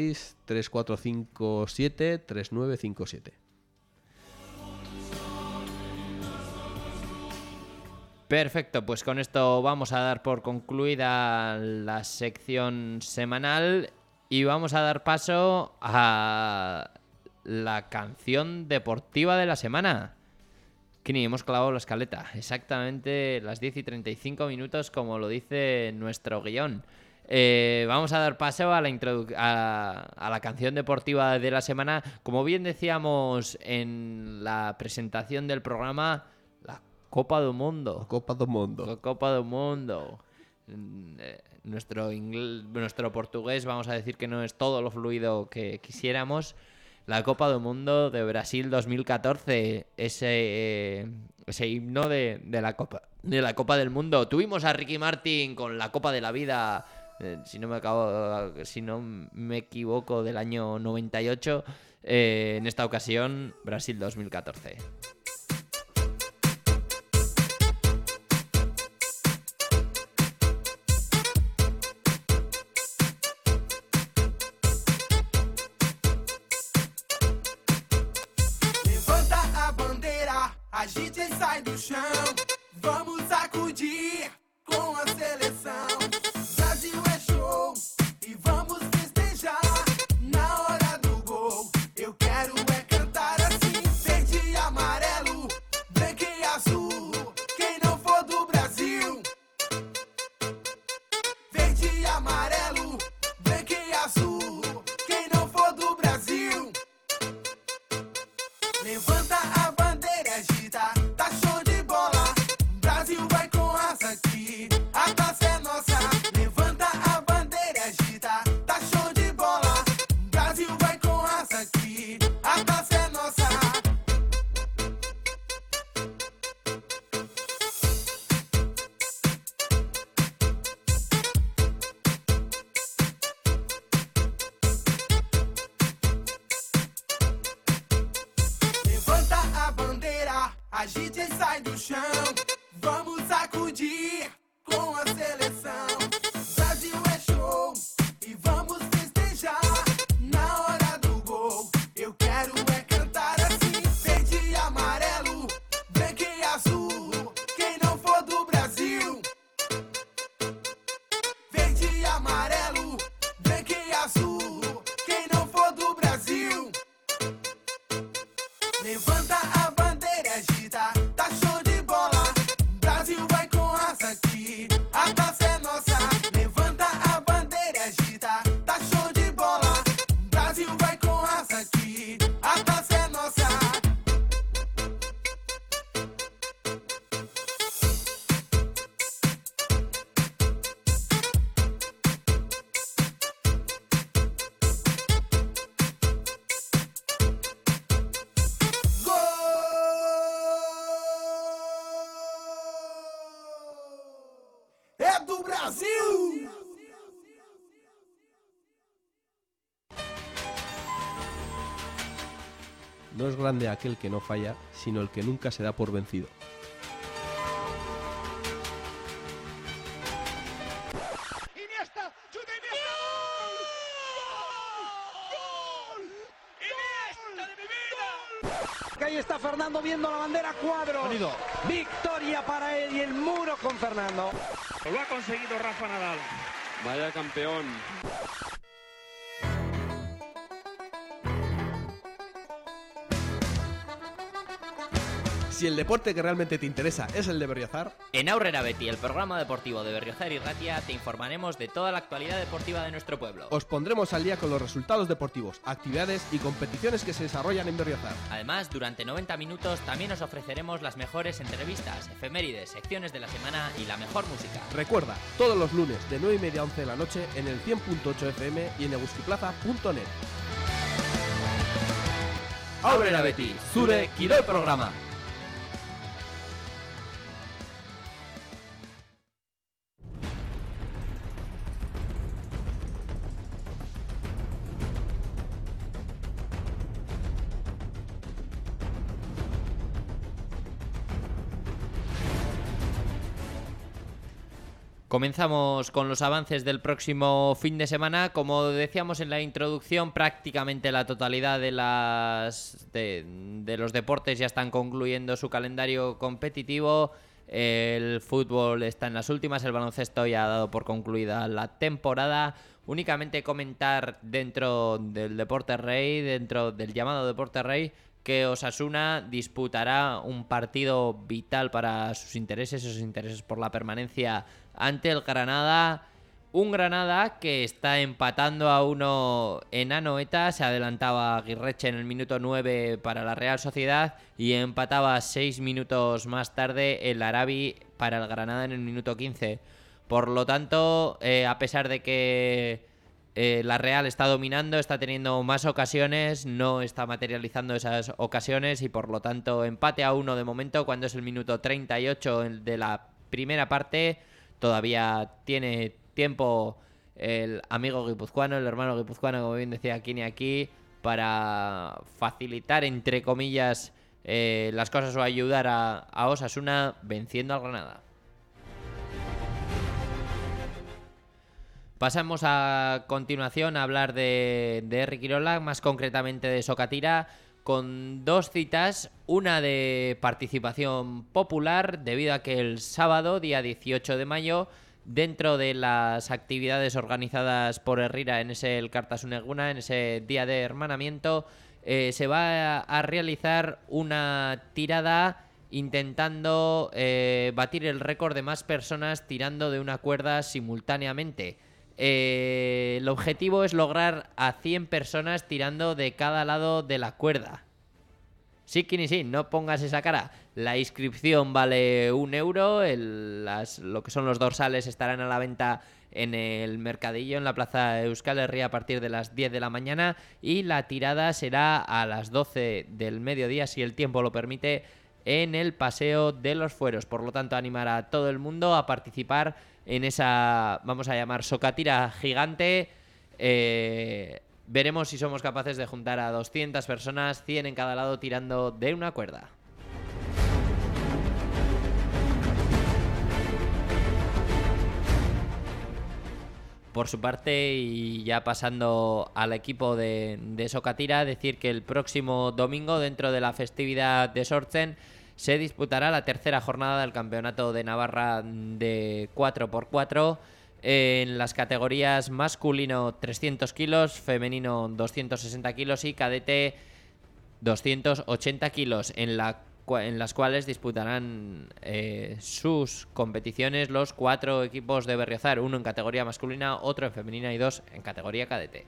634573957. Perfecto, pues con esto vamos a dar por concluida la sección semanal y vamos a dar paso a la canción deportiva de la semana. Kini, hemos clavado la escaleta, exactamente las 10:35 como lo dice nuestro guión. Vamos a dar paso a la canción deportiva de la semana. Como bien decíamos en la presentación del programa, Copa do Mundo. Copa do Mundo. Copa do Mundo. Nuestro portugués, vamos a decir que no es todo lo fluido que quisiéramos. La Copa do Mundo de Brasil 2014, ese himno de la Copa del Mundo. Tuvimos a Ricky Martin con la Copa de la Vida, si no me equivoco, del año 98. En esta ocasión, Brasil 2014. agite e sai do chão. Vamos sacudir com a seleção. Brasil é show e vamos festejar. Na hora do gol, eu quero é cantar assim. Verde e amarelo, branco e azul. Quem não for do Brasil. Verde e amarelo, branco e azul. Quem não for do Brasil. Levanta a bandeira, agita, tá show de bola. Brasil vai com raça aqui, a taça é nossa. Levanta a bandeira, agita, tá show de bola. Brasil vai com raça aqui, a taça é nossa. Levanta a bandeira, agite e sai do chão. Vamos sacudir com a seleção. Brasil é show e vamos festejar. Na hora do gol, eu quero é cantar assim. Verde e amarelo, branco e azul. Quem não for do Brasil. Verde e amarelo, branco e azul. Quem não for do Brasil. Levanta a bandeira, agita, tá show de bola. Brasil vai com raça aqui, a taça é nossa. Levanta a bandeira, agita, tá show de bola. Brasil vai com raça aqui, a taça é nossa. É do Brasil! No es grande aquel que no falla, sino el que nunca se da por vencido. Iniesta, chuta Iniesta. ¡Gol! ¡Iniesta de mi vida! Que ahí está Fernando viendo la bandera cuadro. Victoria para él y el muro con Fernando. Lo ha conseguido Rafa Nadal. Vaya campeón. Si el deporte que realmente te interesa es el de Berriozar, En Aurrera Beti, el programa deportivo de Berriozar y Ratia, te informaremos de toda la actualidad deportiva de nuestro pueblo. os pondremos al día con los resultados deportivos, actividades y competiciones que se desarrollan en Berriozar. Además, durante 90 minutos también os ofreceremos las mejores entrevistas, efemérides, secciones de la semana y la mejor música. Recuerda, todos los lunes de 9:30 a 11 de la noche en el 100.8 FM y en eguskiplaza.net. Aurrera Beti, zure kirol programa. Comenzamos con los avances del próximo fin de semana. Como decíamos en la introducción, prácticamente la totalidad de los deportes ya están concluyendo su calendario competitivo. El fútbol está en las últimas, el baloncesto ya ha dado por concluida la temporada. Únicamente comentar dentro del Deporte Rey, dentro del llamado Deporte Rey, que Osasuna disputará un partido vital para sus intereses por la permanencia ante el Granada. Un Granada que está empatando a 1 en Anoeta. Se adelantaba Aguirreche en el minuto 9 para la Real Sociedad y empataba 6 minutos más tarde el Arabi para el Granada en el minuto 15. Por lo tanto, a pesar de que la Real está dominando, está teniendo más ocasiones, no está materializando esas ocasiones y por lo tanto empate a 1 de momento cuando es el minuto 38 de la primera parte. Todavía tiene tiempo el amigo guipuzcoano, el hermano guipuzcoano, como bien decía Kini aquí, para facilitar, entre comillas, las cosas o ayudar a Osasuna venciendo al Granada. Pasamos a continuación a hablar de Herri Kirola, más concretamente de Sokatira, con 2 citas, una de participación popular, debido a que el sábado, día 18 de mayo, dentro de las actividades organizadas por Herrira en ese Elkartasun Eguna, en ese día de hermanamiento, se va a realizar una tirada intentando batir el récord de más personas tirando de una cuerda simultáneamente. El objetivo es lograr a 100 personas tirando de cada lado de la cuerda. Sí, Kini, sí, no pongas esa cara. La inscripción vale 1 euro, lo que son los dorsales estarán a la venta en el mercadillo, en la plaza Euskal Herria, a partir de las 10 de la mañana, y la tirada será a las 12 del mediodía, si el tiempo lo permite, en el Paseo de los Fueros. Por lo tanto, animar a todo el mundo a participar en esa, vamos a llamar, socatira gigante. Veremos si somos capaces de juntar a 200 personas, 100 en cada lado, tirando de una cuerda. Por su parte, y ya pasando al equipo de socatira, decir que el próximo domingo, dentro de la festividad de Sortzen, se disputará la tercera jornada del Campeonato de Navarra de 4x4 en las categorías masculino 300 kilos, femenino 260 kilos y cadete 280 kilos, en las cuales disputarán sus competiciones los 4 equipos de Berriozar, uno en categoría masculina, otro en femenina y 2 en categoría cadete.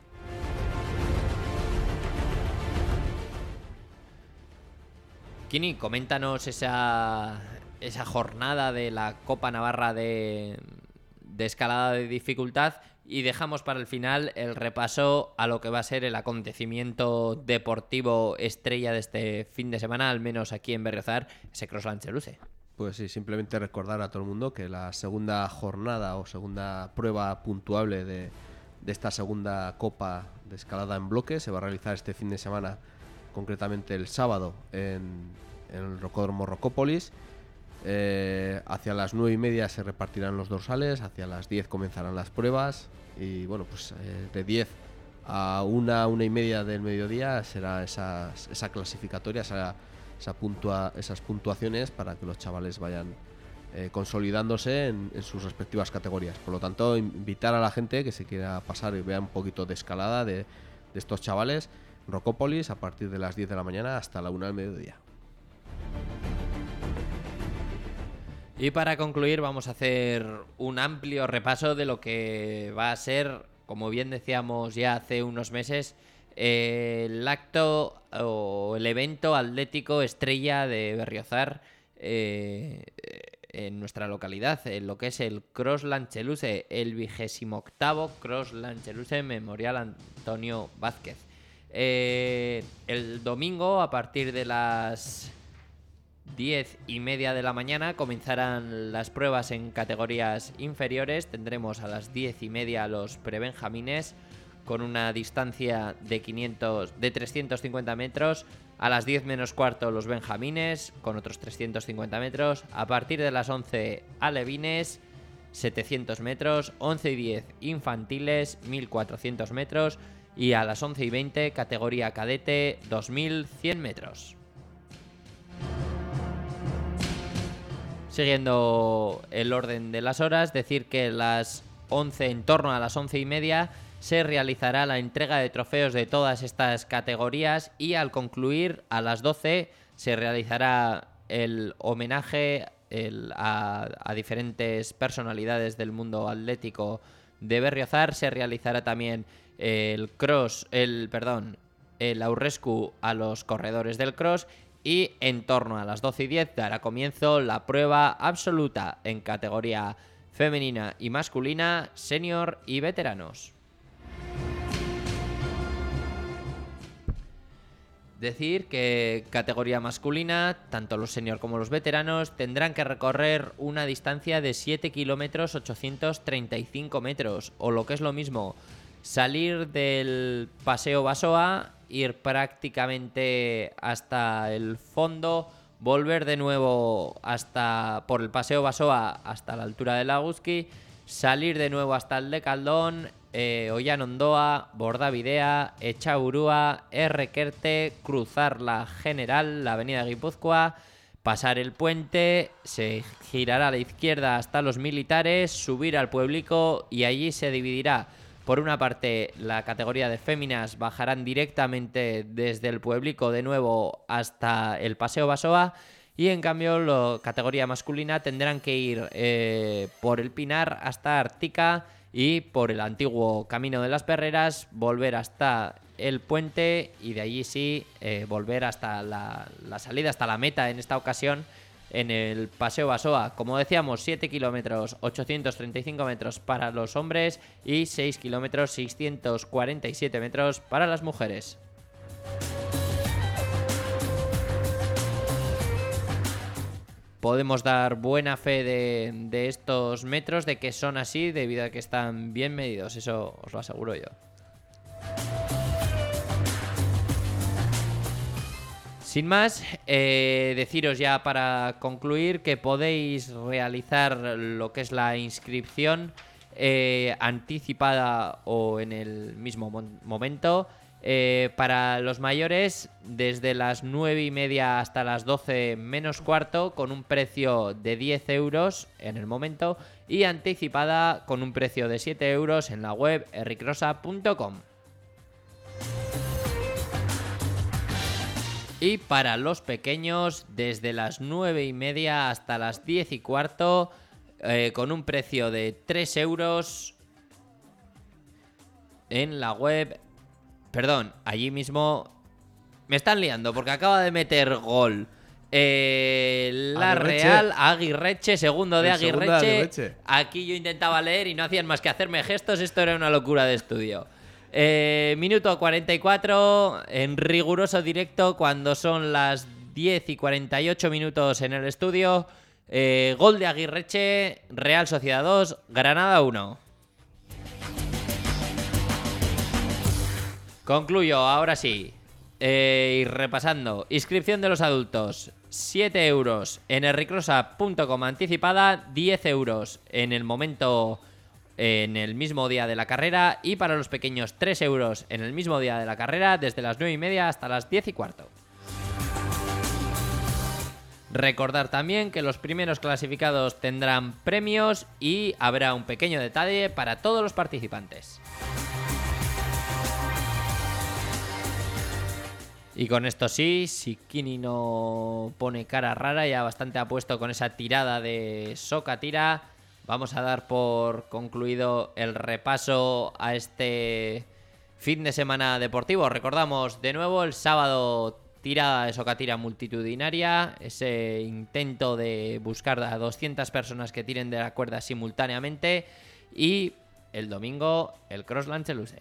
Kini, coméntanos esa jornada de la Copa Navarra de escalada de dificultad, y dejamos para el final el repaso a lo que va a ser el acontecimiento deportivo estrella de este fin de semana, al menos aquí en Berriozar, ese Cross Lancheluce. Pues sí, simplemente recordar a todo el mundo que la segunda jornada o segunda prueba puntuable de esta segunda Copa de escalada en bloque se va a realizar este fin de semana, concretamente el sábado, en el Rocódromo Rocópolis. Hacia las 9:30 se repartirán los dorsales, hacia las 10 comenzarán las pruebas, y bueno, pues de 10 a 1:30 del mediodía será esa clasificatoria, esas puntuaciones para que los chavales vayan consolidándose en sus respectivas categorías. Por lo tanto, invitar a la gente que se quiera pasar y vea un poquito de escalada de estos chavales. Rocópolis, a partir de las 10 de la mañana hasta la 1 del mediodía. Y para concluir, vamos a hacer un amplio repaso de lo que va a ser, como bien decíamos ya hace unos meses, el acto o el evento atlético estrella de Berriozar en nuestra localidad, en lo que es el Cross Lancheluce, el 28º Cross Lancheluce Memorial Antonio Vázquez. El domingo, a partir de las 10:30 de la mañana, comenzarán las pruebas en categorías inferiores. Tendremos a las 10:30 los prebenjamines con una distancia de 350 metros. A las 10 menos cuarto los benjamines con otros 350 metros. A partir de las 11 alevines, 700 metros. 11:10 infantiles, 1400 metros. Y a las 11:20 categoría cadete, 2100 metros. Siguiendo el orden de las horas, decir que en torno a las 11:30 se realizará la entrega de trofeos de todas estas categorías, y al concluir a las 12 se realizará el homenaje a diferentes personalidades del mundo atlético de Berriozar. Se realizará también el aurresku a los corredores del cross. Y en torno a las 12:10 dará comienzo la prueba absoluta en categoría femenina y masculina, senior y veteranos. Decir que categoría masculina, tanto los senior como los veteranos tendrán que recorrer una distancia de 7 kilómetros 835 metros, o lo que es lo mismo, salir del Paseo Basoa, ir prácticamente hasta el fondo, volver de nuevo por el Paseo Basoa hasta la altura de Laguzki, salir de nuevo hasta el de Caldón, Ollanondoa, Bordabidea, Echaurúa, Errequerte, cruzar la General, la avenida Guipúzcoa, pasar el puente, se girará a la izquierda hasta los Militares, subir al Pueblico y allí se dividirá. Por una parte, la categoría de féminas bajarán directamente desde el Pueblico de nuevo hasta el Paseo Basoa y en cambio la categoría masculina tendrán que ir por el Pinar hasta Artica y por el antiguo Camino de las Perreras, volver hasta el puente y de allí sí volver hasta la salida, hasta la meta en esta ocasión en el Paseo Basoa. Como decíamos, 7 kilómetros 835 metros para los hombres y 6 kilómetros 647 metros para las mujeres. Podemos dar buena fe de estos metros, de que son así, debido a que están bien medidos, eso os lo aseguro yo. Sin más, deciros ya para concluir que podéis realizar lo que es la inscripción anticipada o en el mismo momento. Para los mayores, desde las 9:30 hasta las 12 menos cuarto, con un precio de 10 euros en el momento, y anticipada con un precio de 7 euros en la web erricrosa.com. Y para los pequeños, desde las 9:30 hasta las 10:15, con un precio de 3 euros en la web. Perdón, allí mismo me están liando porque acaba de meter gol la Real, Aguirreche, segundo de Aguirreche. Aquí yo intentaba leer y no hacían más que hacerme gestos, esto era una locura de estudio. Minuto 44 en riguroso directo cuando son las 10:48 minutos en el estudio. Gol de Aguirreche, Real Sociedad 2, Granada 1. Concluyo, ahora sí. Y repasando, inscripción de los adultos, 7 euros en erricrosa.com anticipada, 10 euros en el momento, en el mismo día de la carrera, y para los pequeños 3 euros en el mismo día de la carrera, desde las 9:30 hasta las 10:15. Recordar también que los primeros clasificados tendrán premios y habrá un pequeño detalle para todos los participantes. Y con esto sí, si Kini no pone cara rara, ya bastante apuesto con esa tirada de Soca Tira, vamos a dar por concluido el repaso a este fin de semana deportivo. Recordamos de nuevo el sábado tirada de Soca Tira multitudinaria, ese intento de buscar a 200 personas que tiren de la cuerda simultáneamente, y el domingo el Cross Lanceluse.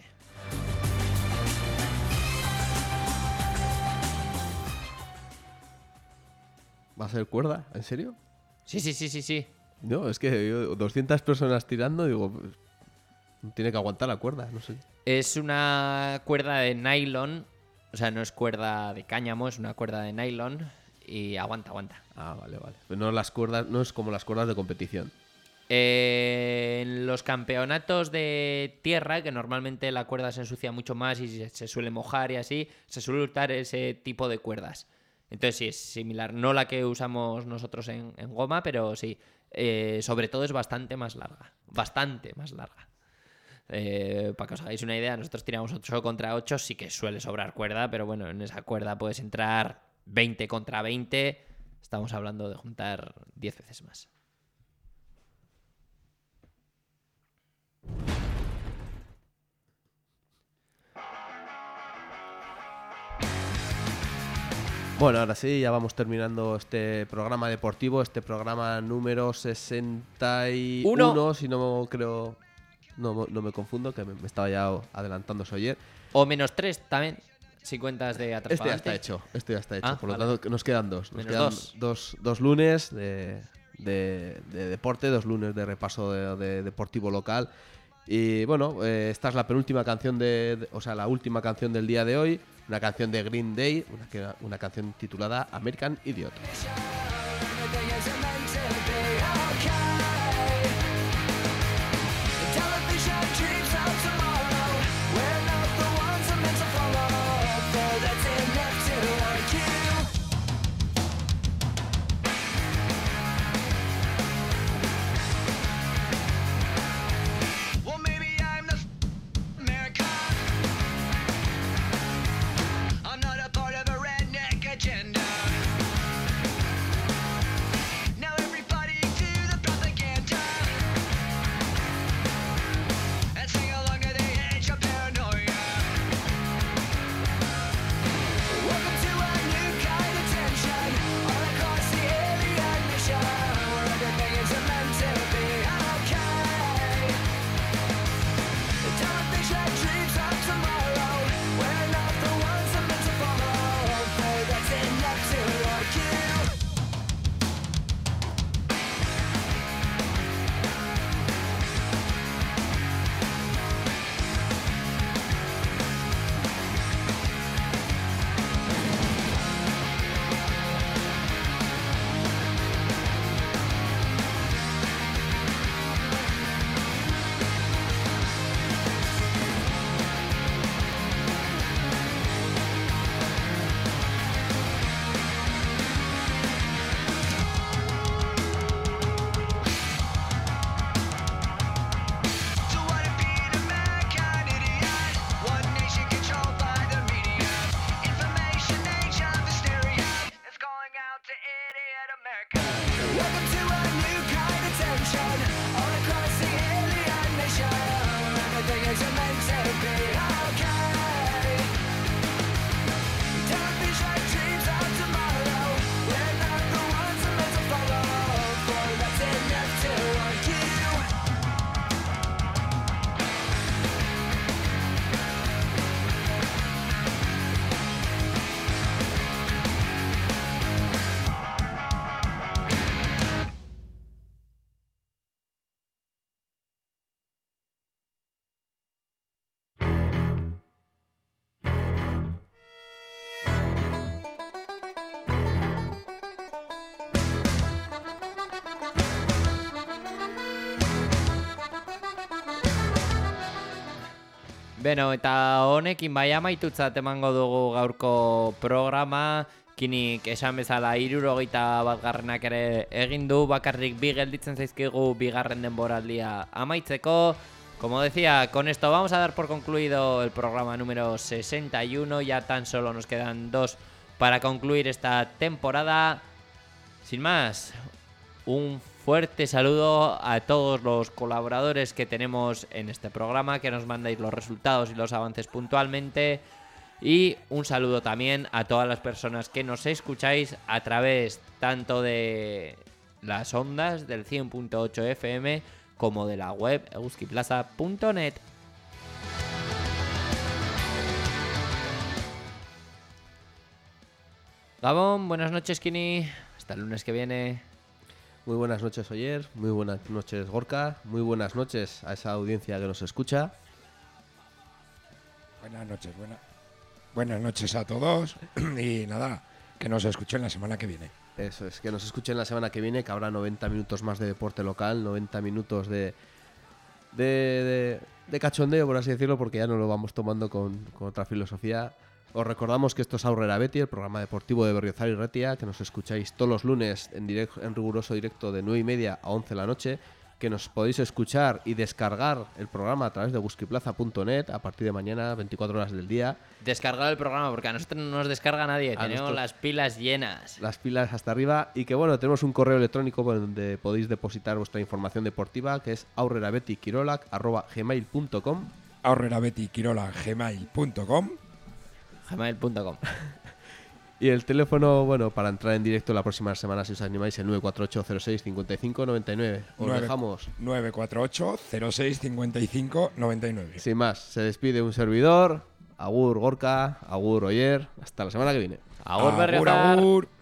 ¿Va a ser cuerda? ¿En serio? Sí. No, es que yo, 200 personas tirando, digo, tiene que aguantar la cuerda, no sé. Es una cuerda de nylon, o sea, no es cuerda de cáñamo, es una cuerda de nylon y aguanta. Ah, vale. Pero no las cuerdas, no es como las cuerdas de competición. En los campeonatos de tierra, que normalmente la cuerda se ensucia mucho más y se suele mojar y así, se suele usar ese tipo de cuerdas. Entonces sí, es similar. No la que usamos nosotros en goma, pero sí. Sobre todo es bastante más larga. Para que os hagáis una idea, nosotros tiramos 8 contra 8, sí que suele sobrar cuerda, pero bueno, en esa cuerda puedes entrar 20 contra 20. Estamos hablando de juntar 10 veces más. Bueno, ahora sí, ya vamos terminando este programa deportivo, este programa número 61, si no creo, no me confundo, que me estaba ya adelantando ayer. O -3 también, si cuentas de atrás. Este ya está hecho, por lo tanto nos quedan dos. Nos quedan dos lunes de deporte, 2 lunes de repaso de deportivo local. Y bueno, esta es la penúltima canción la última canción del día de hoy, una canción de Green Day, una canción titulada American Idiot. Television dreams of tomorrow. Beno, eta honekin bai amaitutzat emango dugu gaurko programa. Kinik esan bezala 71 ere egin du, bakarrik 2 gelditzen zaizkigu bigarren denboraldia amaitzeko. Como decía, con esto vamos a dar por concluido el programa número 61. Ya tan solo nos quedan 2 para concluir esta temporada. Sin más, un fuerte saludo a todos los colaboradores que tenemos en este programa, que nos mandáis los resultados y los avances puntualmente. Y un saludo también a todas las personas que nos escucháis a través tanto de las ondas del 100.8 FM como de la web euskiplaza.net. Gabón, buenas noches, Kini. Hasta el lunes que viene. Muy buenas noches, Oyer. Muy buenas noches, Gorka. Muy buenas noches a esa audiencia que nos escucha. Buenas noches, buenas noches a todos. Y nada, que nos escuchen la semana que viene. Eso es, que nos escuchen la semana que viene, que habrá 90 minutos más de deporte local, 90 minutos de cachondeo, por así decirlo, porque ya no lo vamos tomando con otra filosofía. Os recordamos que esto es Aurrera Beti, el programa deportivo de Berriozar y Ratia, que nos escucháis todos los lunes en riguroso directo de 9:30 a 11 de la noche, que nos podéis escuchar y descargar el programa a través de euskiplaza.net a partir de mañana, 24 horas del día. Descargar el programa, porque a nosotros no nos descarga nadie, tenemos las pilas llenas. Las pilas hasta arriba, y que bueno, tenemos un correo electrónico donde podéis depositar vuestra información deportiva, que es aurrerabetiquirolac@gmail.com. aurrerabetiquirolac@gmail.com. gmail.com. Y el teléfono, bueno, para entrar en directo la próxima semana, si os animáis, el 948-06-55-99. Os dejamos 948-06-55-99. Sin más, se despide un servidor. Agur Gorka, agur Oyer. Hasta la semana que viene. Agur Berriozar. Agur.